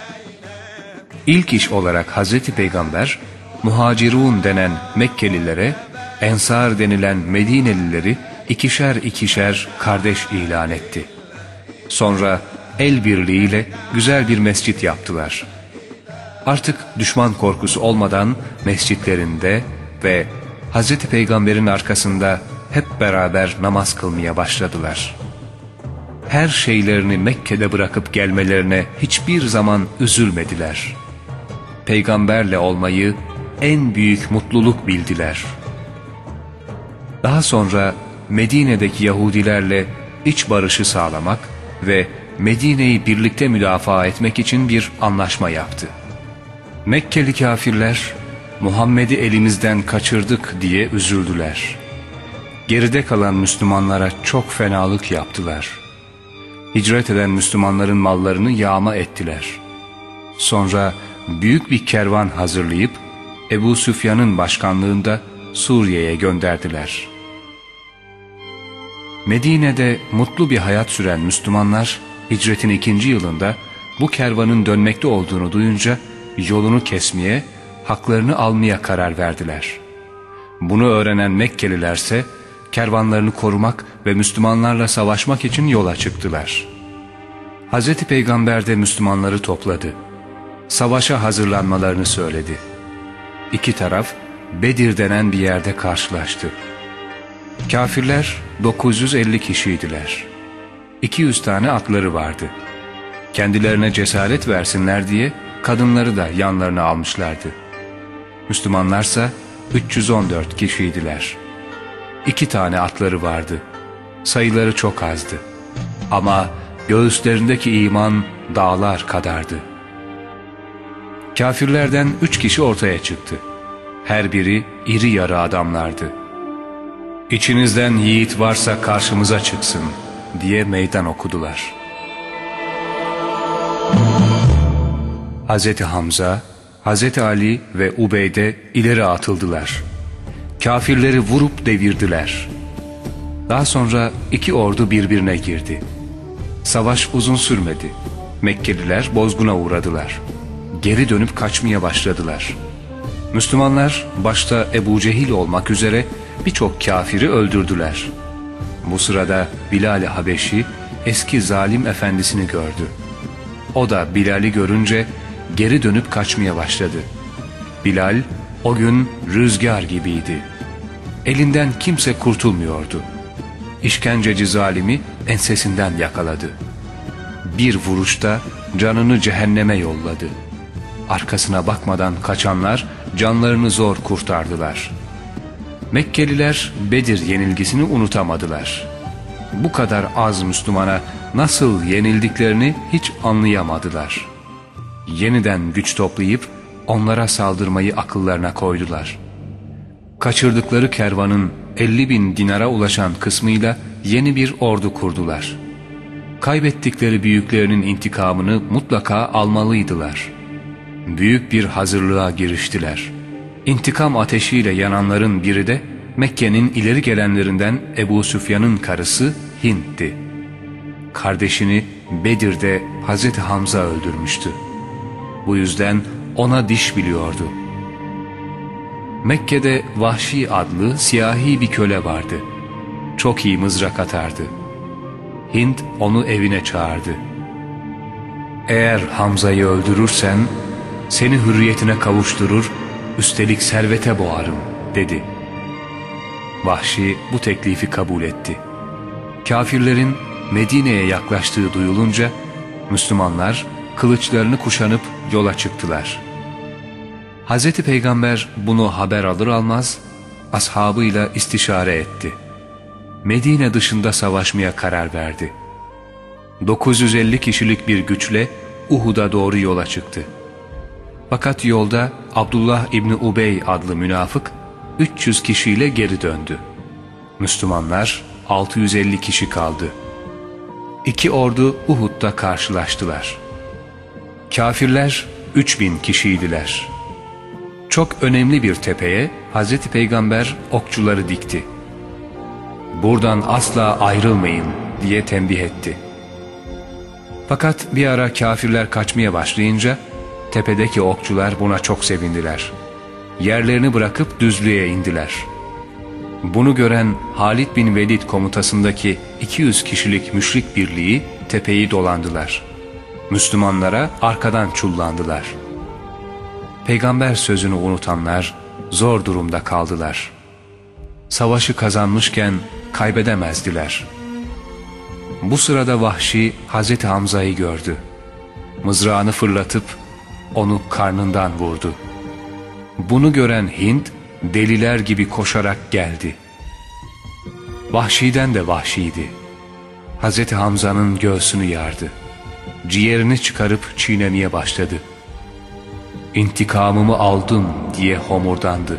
İlk iş olarak Hazreti Peygamber, muhacirun denen Mekkelilere, ensar denilen Medinelileri ikişer ikişer kardeş ilan etti. Sonra el birliğiyle güzel bir mescit yaptılar. Artık düşman korkusu olmadan mescitlerinde ve Hazreti Peygamber'in arkasında hep beraber namaz kılmaya başladılar. Her şeylerini Mekke'de bırakıp gelmelerine hiçbir zaman üzülmediler. Peygamberle olmayı en büyük mutluluk bildiler. Daha sonra Medine'deki Yahudilerle iç barışı sağlamak ve Medine'yi birlikte müdafaa etmek için bir anlaşma yaptı. Mekkeli kafirler Muhammed'i elimizden kaçırdık diye üzüldüler. Geride kalan Müslümanlara çok fenalık yaptılar. Hicret eden Müslümanların mallarını yağma ettiler. Sonra büyük bir kervan hazırlayıp Ebu Süfyan'ın başkanlığında Suriye'ye gönderdiler. Medine'de mutlu bir hayat süren Müslümanlar hicretin ikinci yılında bu kervanın dönmekte olduğunu duyunca yolunu kesmeye, haklarını almaya karar verdiler. Bunu öğrenen Mekkelilerse kervanlarını korumak ve Müslümanlarla savaşmak için yola çıktılar. Hz. Peygamber de Müslümanları topladı. Savaşa hazırlanmalarını söyledi. İki taraf Bedir denen bir yerde karşılaştı. Kafirler dokuz yüz elli kişiydiler. iki yüz tane atları vardı. Kendilerine cesaret versinler diye kadınları da yanlarına almışlardı. Müslümanlarsa üç yüz on dört kişiydiler. İki tane atları vardı. Sayıları çok azdı. Ama göğüslerindeki iman dağlar kadardı. Kafirlerden üç kişi ortaya çıktı. Her biri iri yarı adamlardı. "İçinizden yiğit varsa karşımıza çıksın" diye meydan okudular. Hazreti Hamza, Hazreti Ali ve Ubeyde ileri atıldılar. Kafirleri vurup devirdiler. Daha sonra iki ordu birbirine girdi. Savaş uzun sürmedi. Mekkeliler bozguna uğradılar. Geri dönüp kaçmaya başladılar. Müslümanlar başta Ebu Cehil olmak üzere birçok kafiri öldürdüler. Bu sırada Bilal-i Habeşi eski zalim efendisini gördü. O da Bilal'i görünce geri dönüp kaçmaya başladı. Bilal o gün rüzgar gibiydi. Elinden kimse kurtulmuyordu. İşkenceci zalimi ensesinden yakaladı. Bir vuruşta canını cehenneme yolladı. Arkasına bakmadan kaçanlar canlarını zor kurtardılar. Mekkeliler Bedir yenilgisini unutamadılar. Bu kadar az Müslümana nasıl yenildiklerini hiç anlayamadılar. Yeniden güç toplayıp onlara saldırmayı akıllarına koydular. Kaçırdıkları kervanın elli bin dinara ulaşan kısmıyla yeni bir ordu kurdular. Kaybettikleri büyüklerinin intikamını mutlaka almalıydılar. Büyük bir hazırlığa giriştiler. İntikam ateşiyle yananların biri de Mekke'nin ileri gelenlerinden Ebu Süfyan'ın karısı Hind'ti. Kardeşini Bedir'de Hazreti Hamza öldürmüştü. Bu yüzden ona diş biliyordu. Mekke'de Vahşi adlı siyahi bir köle vardı. Çok iyi mızrak atardı. Hind onu evine çağırdı. "Eğer Hamza'yı öldürürsen seni hürriyetine kavuşturur, üstelik servete boğarım," dedi. Vahşi bu teklifi kabul etti. Kafirlerin Medine'ye yaklaştığı duyulunca Müslümanlar kılıçlarını kuşanıp yola çıktılar. Hazreti Peygamber bunu haber alır almaz ashabıyla istişare etti. Medine dışında savaşmaya karar verdi. dokuz yüz elli kişilik bir güçle Uhud'a doğru yola çıktı. Fakat yolda Abdullah İbni Ubey adlı münafık üç yüz kişiyle geri döndü. Müslümanlar altı yüz elli kişi kaldı. İki ordu Uhud'da karşılaştılar. Kafirler üç bin kişiydiler. Çok önemli bir tepeye Hazreti Peygamber okçuları dikti. "Buradan asla ayrılmayın," diye tembih etti. Fakat bir ara kafirler kaçmaya başlayınca tepedeki okçular buna çok sevindiler. Yerlerini bırakıp düzlüğe indiler. Bunu gören Halid bin Velid komutasındaki iki yüz kişilik müşrik birliği tepeyi dolandılar. Müslümanlara arkadan çullandılar. Peygamber sözünü unutanlar zor durumda kaldılar. Savaşı kazanmışken kaybedemezdiler. Bu sırada Vahşi Hazreti Hamza'yı gördü. Mızrağını fırlatıp onu karnından vurdu. Bunu gören Hind deliler gibi koşarak geldi. Vahşi'den de vahşiydi. Hazreti Hamza'nın göğsünü yardı. Ciğerini çıkarıp çiğnemeye başladı. "İntikamımı aldım," diye homurdandı.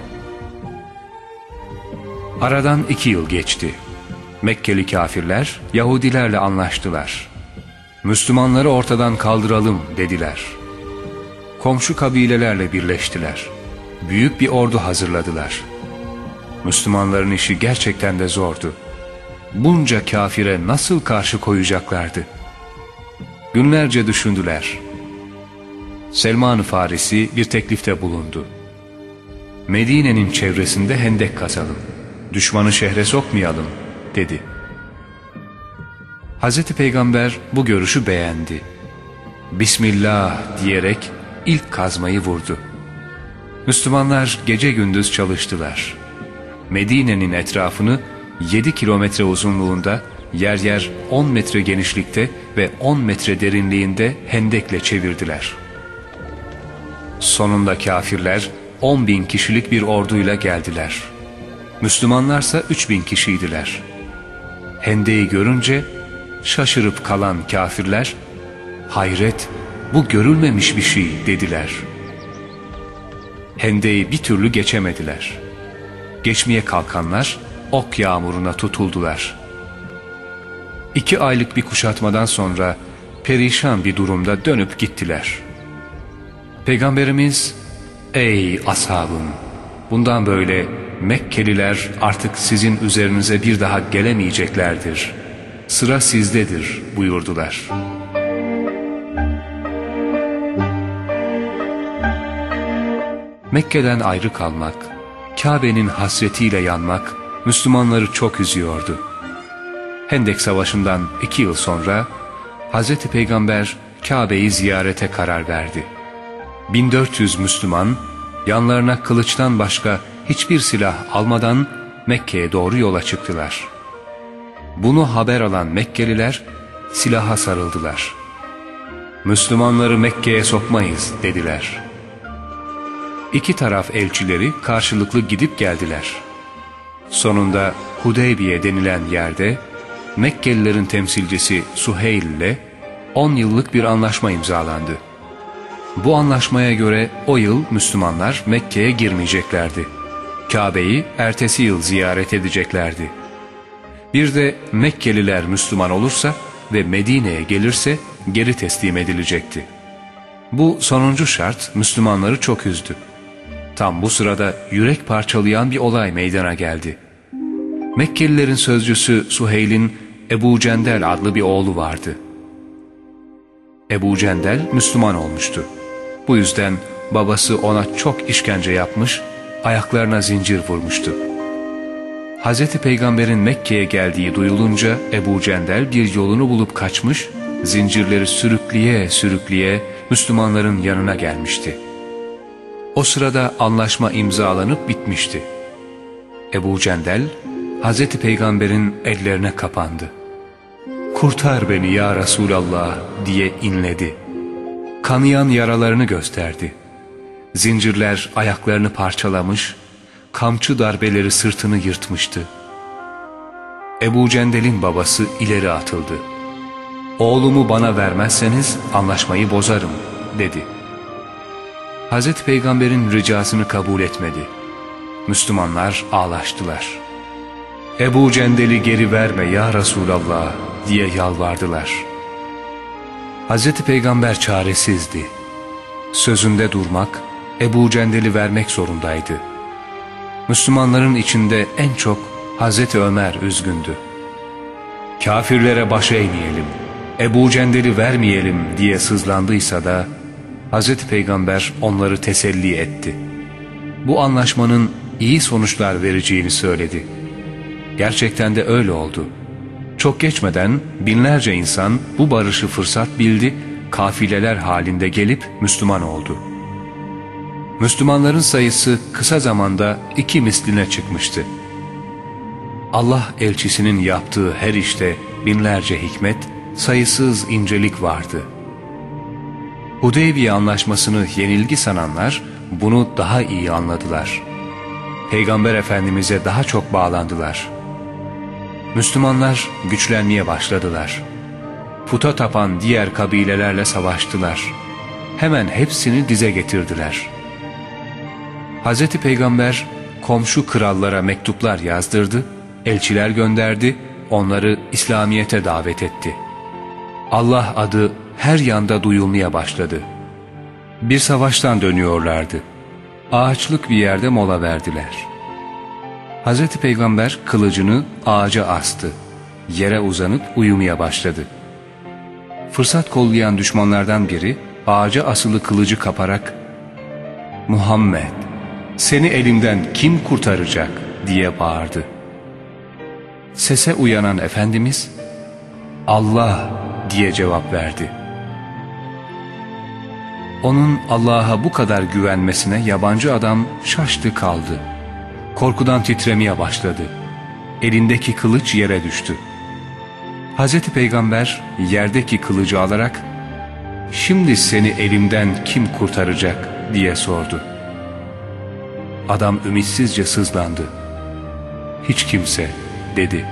Aradan iki yıl geçti. Mekkeli kafirler Yahudilerle anlaştılar. Müslümanları ortadan kaldıralım dediler. Komşu kabilelerle birleştiler. Büyük bir ordu hazırladılar. Müslümanların işi gerçekten de zordu. Bunca kafire nasıl karşı koyacaklardı? Günlerce düşündüler. Selman-ı Farisi bir teklifte bulundu. "Medine'nin çevresinde hendek kazalım, düşmanı şehre sokmayalım," dedi. Hazreti Peygamber bu görüşü beğendi. "Bismillah," diyerek ilk kazmayı vurdu. Müslümanlar gece gündüz çalıştılar. Medine'nin etrafını yedi kilometre uzunluğunda, yer yer on metre genişlikte ve on metre derinliğinde hendekle çevirdiler. Sonunda kafirler on bin kişilik bir orduyla geldiler. Müslümanlarsa üç bin kişiydiler. Hendeği görünce şaşırıp kalan kafirler, "Hayret, bu görülmemiş bir şey," dediler. Hendeği bir türlü geçemediler. Geçmeye kalkanlar ok yağmuruna tutuldular. İki aylık bir kuşatmadan sonra perişan bir durumda dönüp gittiler. Peygamberimiz, "Ey ashabım, bundan böyle Mekkeliler artık sizin üzerinize bir daha gelemeyeceklerdir. Sıra sizdedir," buyurdular. Mekke'den ayrı kalmak, Kabe'nin hasretiyle yanmak Müslümanları çok üzüyordu. Hendek Savaşı'ndan iki yıl sonra Hazreti Peygamber Kabe'yi ziyarete karar verdi. bin dört yüz Müslüman yanlarına kılıçtan başka hiçbir silah almadan Mekke'ye doğru yola çıktılar. Bunu haber alan Mekkeliler silaha sarıldılar. "Müslümanları Mekke'ye sokmayız," dediler. İki taraf elçileri karşılıklı gidip geldiler. Sonunda Hudeybiye denilen yerde Mekkelilerin temsilcisi Suheyl ile on yıllık bir anlaşma imzalandı. Bu anlaşmaya göre o yıl Müslümanlar Mekke'ye girmeyeceklerdi. Kabe'yi ertesi yıl ziyaret edeceklerdi. Bir de Mekkeliler Müslüman olursa ve Medine'ye gelirse geri teslim edilecekti. Bu sonuncu şart Müslümanları çok üzdü. Tam bu sırada yürek parçalayan bir olay meydana geldi. Mekkelilerin sözcüsü Suheyl'in Ebu Cendel adlı bir oğlu vardı. Ebu Cendel Müslüman olmuştu. Bu yüzden babası ona çok işkence yapmış, ayaklarına zincir vurmuştu. Hazreti Peygamber'in Mekke'ye geldiği duyulunca Ebu Cendel bir yolunu bulup kaçmış, zincirleri sürükleye sürükleye Müslümanların yanına gelmişti. O sırada anlaşma imzalanıp bitmişti. Ebu Cendel, Hazreti Peygamber'in ellerine kapandı. "Kurtar beni ya Resulallah" diye inledi. Kanayan yaralarını gösterdi. Zincirler ayaklarını parçalamış, kamçı darbeleri sırtını yırtmıştı. Ebu Cendel'in babası ileri atıldı. "Oğlumu bana vermezseniz anlaşmayı bozarım" dedi. Hazreti Peygamber'in ricasını kabul etmedi. Müslümanlar ağlaştılar. "Ebu Cendel'i geri verme ya Resulallah" diye yalvardılar. Hazreti Peygamber çaresizdi. Sözünde durmak, Ebu Cendel'i vermek zorundaydı. Müslümanların içinde en çok Hazreti Ömer üzgündü. "Kafirlere baş eğmeyelim, Ebu Cendel'i vermeyelim" diye sızlandıysa da Hazreti Peygamber onları teselli etti. Bu anlaşmanın iyi sonuçlar vereceğini söyledi. Gerçekten de öyle oldu. Çok geçmeden binlerce insan bu barışı fırsat bildi, kafileler halinde gelip Müslüman oldu. Müslümanların sayısı kısa zamanda iki misline çıkmıştı. Allah elçisinin yaptığı her işte binlerce hikmet, sayısız incelik vardı. Hudeybiye anlaşmasını yenilgi sananlar bunu daha iyi anladılar. Peygamber Efendimiz'e daha çok bağlandılar. Müslümanlar güçlenmeye başladılar. Puta tapan diğer kabilelerle savaştılar. Hemen hepsini dize getirdiler. Hazreti Peygamber komşu krallara mektuplar yazdırdı, elçiler gönderdi, onları İslamiyet'e davet etti. Allah adı her yanda duyulmaya başladı. Bir savaştan dönüyorlardı. Ağaçlık bir yerde mola verdiler. Hazreti Peygamber kılıcını ağaca astı. Yere uzanıp uyumaya başladı. Fırsat kollayan düşmanlardan biri ağaca asılı kılıcı kaparak "Muhammed, seni elimden kim kurtaracak?" diye bağırdı. Sese uyanan Efendimiz "Allah" diye cevap verdi. Onun Allah'a bu kadar güvenmesine yabancı adam şaştı kaldı. Korkudan titremeye başladı. Elindeki kılıç yere düştü. Hazreti Peygamber yerdeki kılıcı alarak "Şimdi seni elimden kim kurtaracak?" diye sordu. Adam ümitsizce sızlandı. "Hiç kimse" dedi.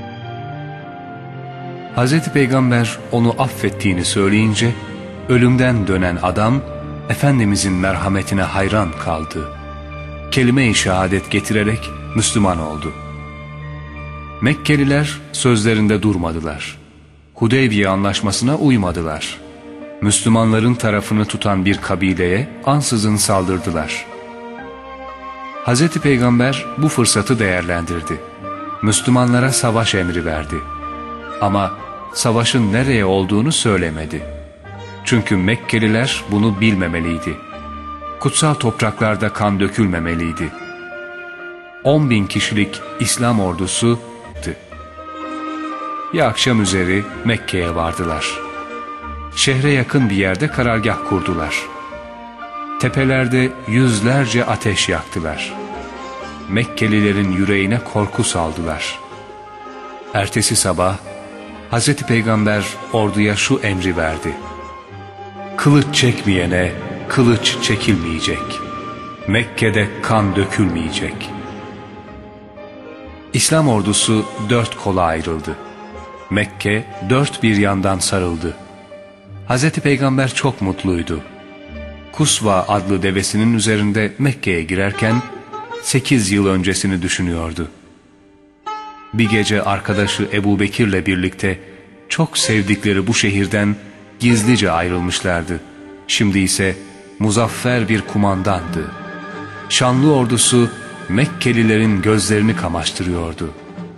Hazreti Peygamber onu affettiğini söyleyince ölümden dönen adam Efendimizin merhametine hayran kaldı. Kelime-i şehadet getirerek Müslüman oldu. Mekkeliler sözlerinde durmadılar. Hudeybiye anlaşmasına uymadılar. Müslümanların tarafını tutan bir kabileye ansızın saldırdılar. Hazreti Peygamber bu fırsatı değerlendirdi. Müslümanlara savaş emri verdi. Ama savaşın nereye olduğunu söylemedi. Çünkü Mekkeliler bunu bilmemeliydi. Kutsal topraklarda kan dökülmemeliydi. On bin kişilik İslam ordusu bir akşam üzeri Mekke'ye vardılar. Şehre yakın bir yerde karargah kurdular. Tepelerde yüzlerce ateş yaktılar. Mekkelilerin yüreğine korku saldılar. Ertesi sabah Hazreti Peygamber orduya şu emri verdi: "Kılıç çekmeyene kılıç çekilmeyecek. Mekke'de kan dökülmeyecek." İslam ordusu dört kola ayrıldı. Mekke dört bir yandan sarıldı. Hazreti Peygamber çok mutluydu. Kusva adlı devesinin üzerinde Mekke'ye girerken sekiz yıl öncesini düşünüyordu. Bir gece arkadaşı Ebu Bekir'le birlikte çok sevdikleri bu şehirden gizlice ayrılmışlardı. Şimdi ise muzaffer bir kumandandı. Şanlı ordusu Mekkelilerin gözlerini kamaştırıyordu.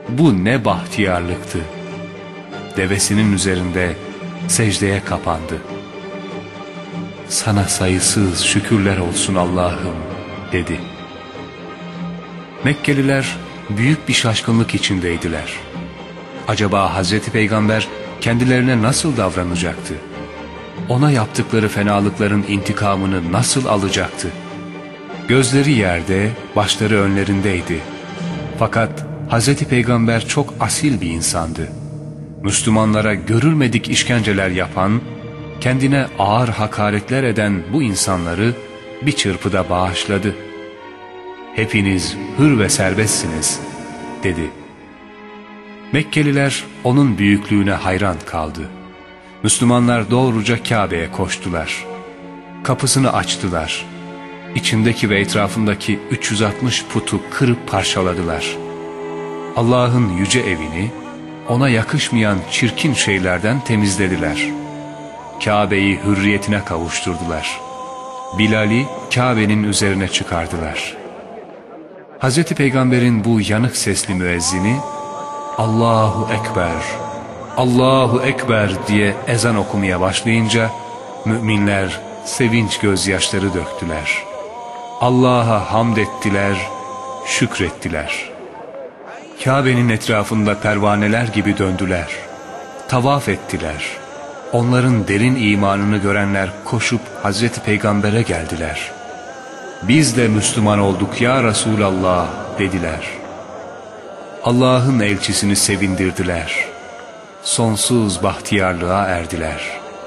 bu ne bahtiyarlıktı. Devesinin üzerinde secdeye kapandı. Sana sayısız şükürler olsun Allah'ım dedi. Mekkeliler büyük bir şaşkınlık içindeydiler. Acaba Hazreti Peygamber kendilerine nasıl davranacaktı? Ona yaptıkları fenalıkların intikamını nasıl alacaktı? Gözleri yerde, başları önlerindeydi. Fakat Hazreti Peygamber çok asil bir insandı. Müslümanlara görülmedik işkenceler yapan, kendine ağır hakaretler eden bu insanları bir çırpıda bağışladı. Hepiniz hür ve serbestsiniz dedi. Mekkeliler onun büyüklüğüne hayran kaldı. Müslümanlar doğruca Kabe'ye koştular. Kapısını açtılar. İçindeki ve etrafındaki üç yüz altmış putu kırıp parçaladılar. Allah'ın yüce evini ona yakışmayan çirkin şeylerden temizlediler. Kabe'yi hürriyetine kavuşturdular. Bilal'i Kabe'nin üzerine çıkardılar. Hazreti Peygamber'in bu yanık sesli müezzini Allahu Ekber, Allahu Ekber diye ezan okumaya başlayınca müminler sevinç gözyaşları döktüler. Allah'a hamd ettiler, şükrettiler. Kabe'nin etrafında pervaneler gibi döndüler. Tavaf ettiler. Onların derin imanını görenler koşup Hazreti Peygamber'e geldiler. Biz de Müslüman olduk ya Resulallah dediler. Allah'ın elçisini sevindirdiler. Sonsuz bahtiyarlığa erdiler.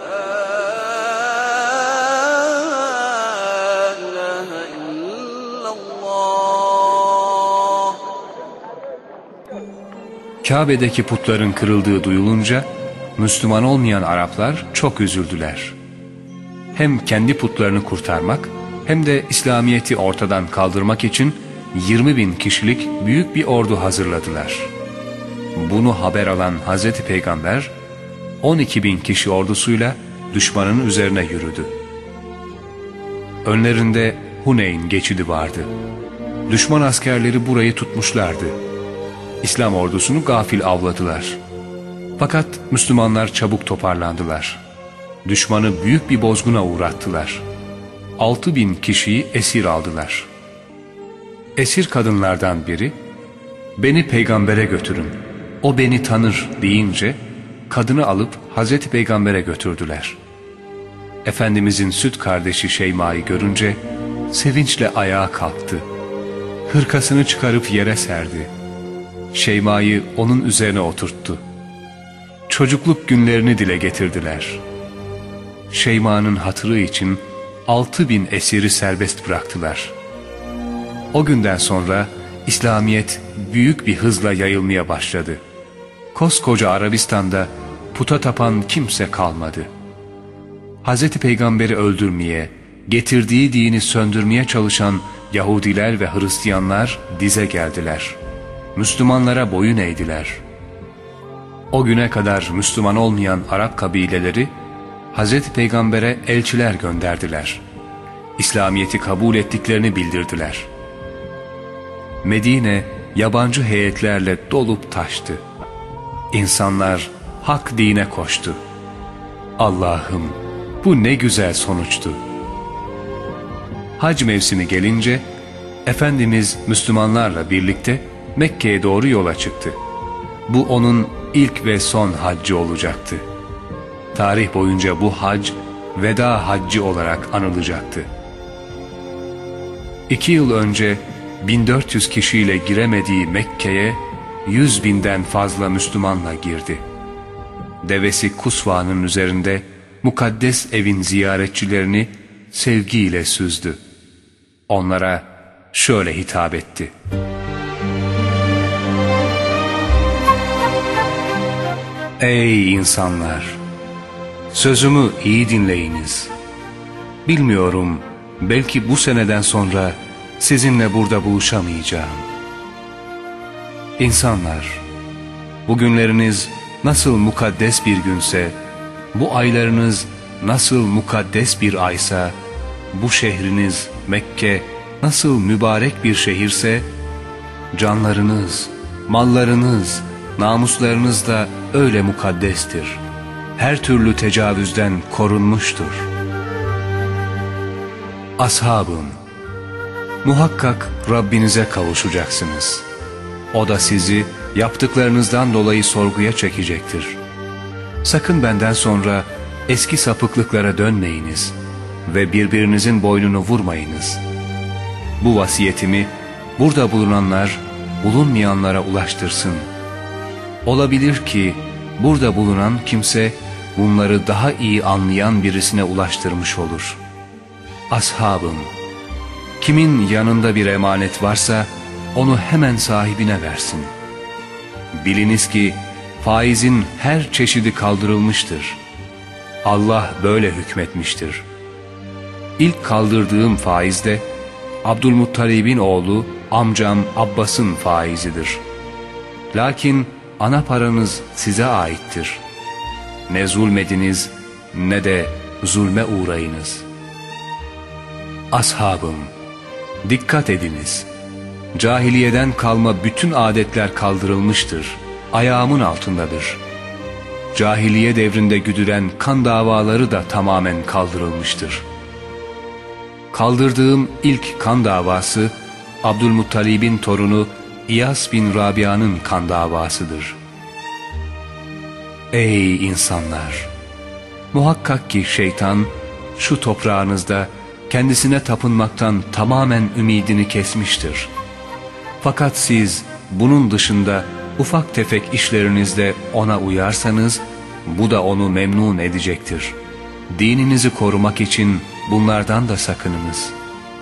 Kabe'deki putların kırıldığı duyulunca Müslüman olmayan Araplar çok üzüldüler. Hem kendi putlarını kurtarmak hem de İslamiyet'i ortadan kaldırmak için yirmi bin kişilik büyük bir ordu hazırladılar. Bunu haber alan Hazreti Peygamber on iki bin kişi ordusuyla düşmanın üzerine yürüdü. Önlerinde Huneyn geçidi vardı. Düşman askerleri burayı tutmuşlardı. İslam ordusunu gafil avladılar. Fakat Müslümanlar çabuk toparlandılar. Düşmanı büyük bir bozguna uğrattılar. Altı bin kişiyi esir aldılar. Esir kadınlardan biri, "Beni peygambere götürün, o beni tanır" deyince kadını alıp Hazreti Peygamber'e götürdüler. Efendimizin süt kardeşi Şeyma'yı görünce sevinçle ayağa kalktı. Hırkasını çıkarıp yere serdi. Şeyma'yı onun üzerine oturttu. Çocukluk günlerini dile getirdiler. Şeyma'nın hatırı için altı bin esiri serbest bıraktılar. O günden sonra İslamiyet büyük bir hızla yayılmaya başladı. Koskoca Arabistan'da puta tapan kimse kalmadı. Hazreti Peygamber'i öldürmeye, getirdiği dini söndürmeye çalışan Yahudiler ve Hristiyanlar dize geldiler. Müslümanlara boyun eğdiler. O güne kadar Müslüman olmayan Arap kabileleri Hazreti Peygamber'e elçiler gönderdiler. İslamiyet'i kabul ettiklerini bildirdiler. Medine yabancı heyetlerle dolup taştı. İnsanlar hak dine koştu. Allah'ım, bu ne güzel sonuçtu. Hac mevsimi gelince Efendimiz Müslümanlarla birlikte Mekke'ye doğru yola çıktı. Bu onun ilk ve son haccı olacaktı. Tarih boyunca bu hac veda haccı olarak anılacaktı. İki yıl önce bin dört yüz kişiyle giremediği Mekke'ye yüz binden fazla Müslümanla girdi. Devesi Kusva'nın üzerinde mukaddes evin ziyaretçilerini sevgiyle süzdü. Onlara şöyle hitap etti: Ey insanlar! Sözümü iyi dinleyiniz. Bilmiyorum, belki bu seneden sonra sizinle burada buluşamayacağım. İnsanlar, bugünleriniz nasıl mukaddes bir günse, bu aylarınız nasıl mukaddes bir aysa, bu şehriniz Mekke nasıl mübarek bir şehirse, canlarınız, mallarınız, namuslarınız da öyle mukaddestir. Her türlü tecavüzden korunmuştur. Ashabım, muhakkak Rabbinize kavuşacaksınız. O da sizi yaptıklarınızdan dolayı sorguya çekecektir. Sakın benden sonra eski sapıklıklara dönmeyiniz ve birbirinizin boynunu vurmayınız. Bu vasiyetimi burada bulunanlar bulunmayanlara ulaştırsın. Olabilir ki burada bulunan kimse bunları daha iyi anlayan birisine ulaştırmış olur. Ashabım, kimin yanında bir emanet varsa onu hemen sahibine versin. Biliniz ki faizin her çeşidi kaldırılmıştır. Allah böyle hükmetmiştir. İlk kaldırdığım faiz de Abdülmuttalib'in oğlu amcam Abbas'ın faizidir. Lakin ana paranız size aittir. Ne zulmediniz ne de zulme uğrayınız. Ashabım, dikkat ediniz. Cahiliyeden kalma bütün adetler kaldırılmıştır. Ayağımın altındadır. Cahiliye devrinde güdülen kan davaları da tamamen kaldırılmıştır. Kaldırdığım ilk kan davası Abdülmuttalib'in torunu İyas bin Rabia'nın kan davasıdır. Ey insanlar! Muhakkak ki şeytan şu toprağınızda kendisine tapınmaktan tamamen ümidini kesmiştir. Fakat siz bunun dışında ufak tefek işlerinizde ona uyarsanız bu da onu memnun edecektir. Dininizi korumak için bunlardan da sakınınız.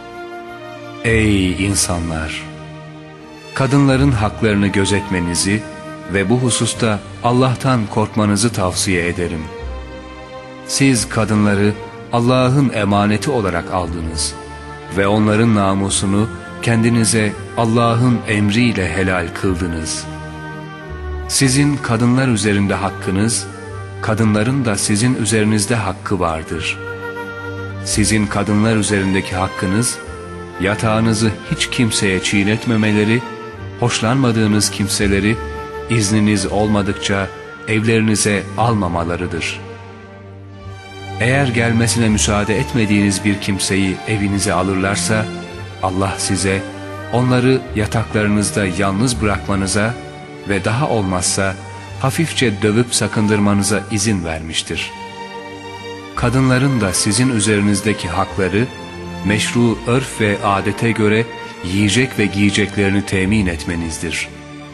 Ey insanlar! Kadınların haklarını gözetmenizi ve bu hususta Allah'tan korkmanızı tavsiye ederim. Siz kadınları Allah'ın emaneti olarak aldınız ve onların namusunu kendinize Allah'ın emriyle helal kıldınız. Sizin kadınlar üzerinde hakkınız, kadınların da sizin üzerinizde hakkı vardır. Sizin kadınlar üzerindeki hakkınız, yatağınızı hiç kimseye çiğnetmemeleri, hoşlanmadığınız kimseleri izniniz olmadıkça evlerinize almamalarıdır. Eğer gelmesine müsaade etmediğiniz bir kimseyi evinize alırlarsa, Allah size onları yataklarınızda yalnız bırakmanıza ve daha olmazsa hafifçe dövüp sakındırmanıza izin vermiştir. Kadınların da sizin üzerinizdeki hakları, meşru örf ve adete göre yiyecek ve giyeceklerini temin etmenizdir.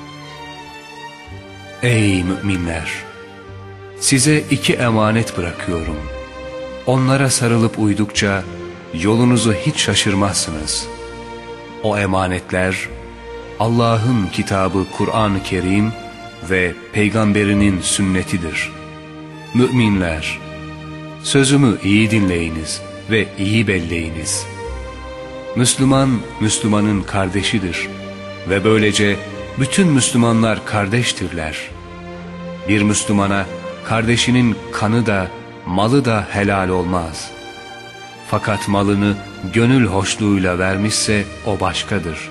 Ey müminler! Size iki emanet bırakıyorum. Onlara sarılıp uydukça yolunuzu hiç şaşırmazsınız. O emanetler Allah'ın kitabı Kur'an-ı Kerim ve peygamberinin sünnetidir. Müminler, sözümü iyi dinleyiniz ve iyi belleyiniz. Müslüman, Müslümanın kardeşidir ve böylece bütün Müslümanlar kardeştirler. Bir Müslümana kardeşinin kanı da, malı da helal olmaz. Fakat malını gönül hoşluğuyla vermişse o başkadır.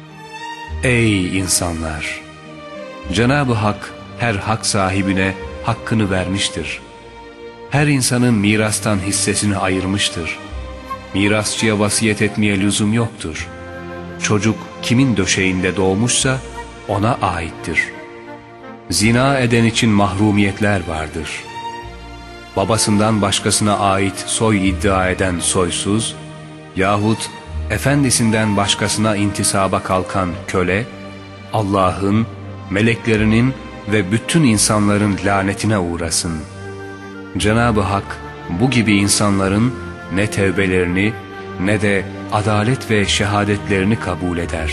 Ey insanlar! Cenab-ı Hak her hak sahibine hakkını vermiştir. Her insanın mirastan hissesini ayırmıştır. Mirasçıya vasiyet etmeye lüzum yoktur. Çocuk kimin döşeğinde doğmuşsa ona aittir. Zina eden için mahrumiyetler vardır. Babasından başkasına ait soy iddia eden soysuz yahut efendisinden başkasına intisaba kalkan köle, Allah'ın, meleklerinin ve bütün insanların lanetine uğrasın. Cenab-ı Hak bu gibi insanların ne tevbelerini ne de adalet ve şehadetlerini kabul eder.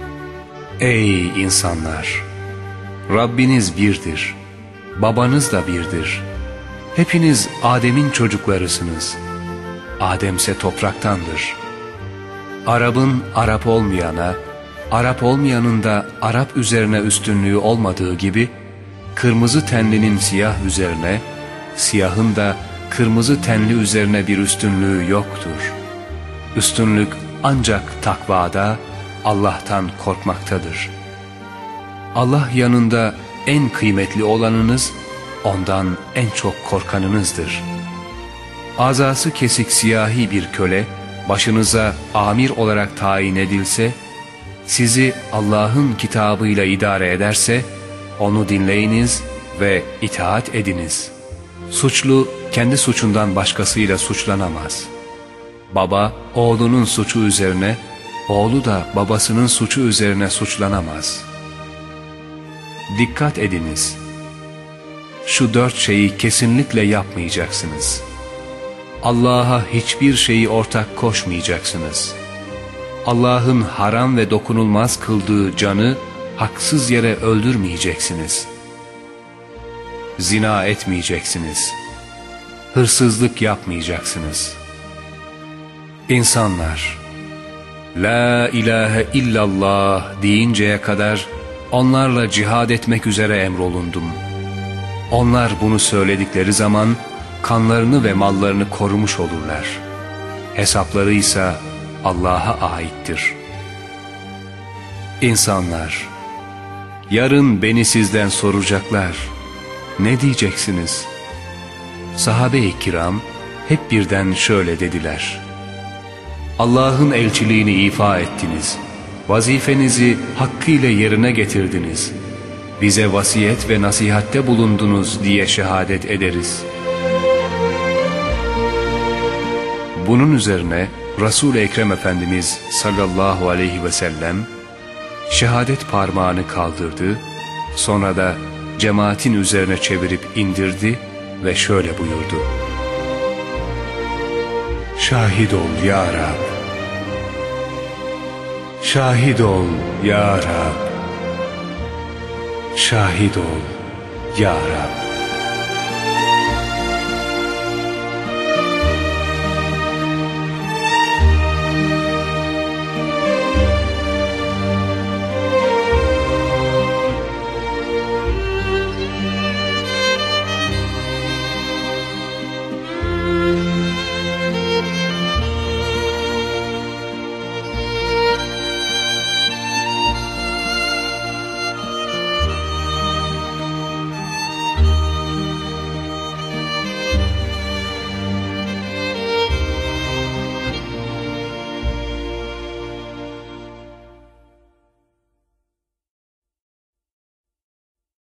Ey insanlar! Rabbiniz birdir, babanız da birdir. Hepiniz Adem'in çocuklarısınız. Ademse topraktandır. Arap'ın Arap olmayana, Arap olmayanın da Arap üzerine üstünlüğü olmadığı gibi, kırmızı tenlinin siyah üzerine, siyahın da kırmızı tenli üzerine bir üstünlüğü yoktur. Üstünlük ancak takvada, Allah'tan korkmaktadır. Allah yanında en kıymetli olanınız, ondan en çok korkanınızdır. Azası kesik siyahi bir köle, başınıza amir olarak tayin edilse, sizi Allah'ın kitabıyla idare ederse, onu dinleyiniz ve itaat ediniz. Suçlu, kendi suçundan başkasıyla suçlanamaz. Baba, oğlunun suçu üzerine, oğlu da babasının suçu üzerine suçlanamaz. Dikkat ediniz. Şu dört şeyi kesinlikle yapmayacaksınız. Allah'a hiçbir şeyi ortak koşmayacaksınız. Allah'ın haram ve dokunulmaz kıldığı canı haksız yere öldürmeyeceksiniz. Zina etmeyeceksiniz. Hırsızlık yapmayacaksınız. İnsanlar, La ilahe illallah deyinceye kadar onlarla cihad etmek üzere emrolundum. Onlar bunu söyledikleri zaman kanlarını ve mallarını korumuş olurlar. Hesapları ise Allah'a aittir. İnsanlar, yarın beni sizden soracaklar. Ne diyeceksiniz? Sahabe-i kiram hep birden şöyle dediler: Allah'ın elçiliğini ifa ettiniz. Vazifenizi hakkıyla yerine getirdiniz. Bize vasiyet ve nasihatte bulundunuz diye şehadet ederiz. Bunun üzerine Resul-i Ekrem Efendimiz sallallahu aleyhi ve sellem şehadet parmağını kaldırdı, sonra da cemaatin üzerine çevirip indirdi ve şöyle buyurdu: Şahit ol ya Rab! Şahit ol ya Rab! Şahit ol ya Rab!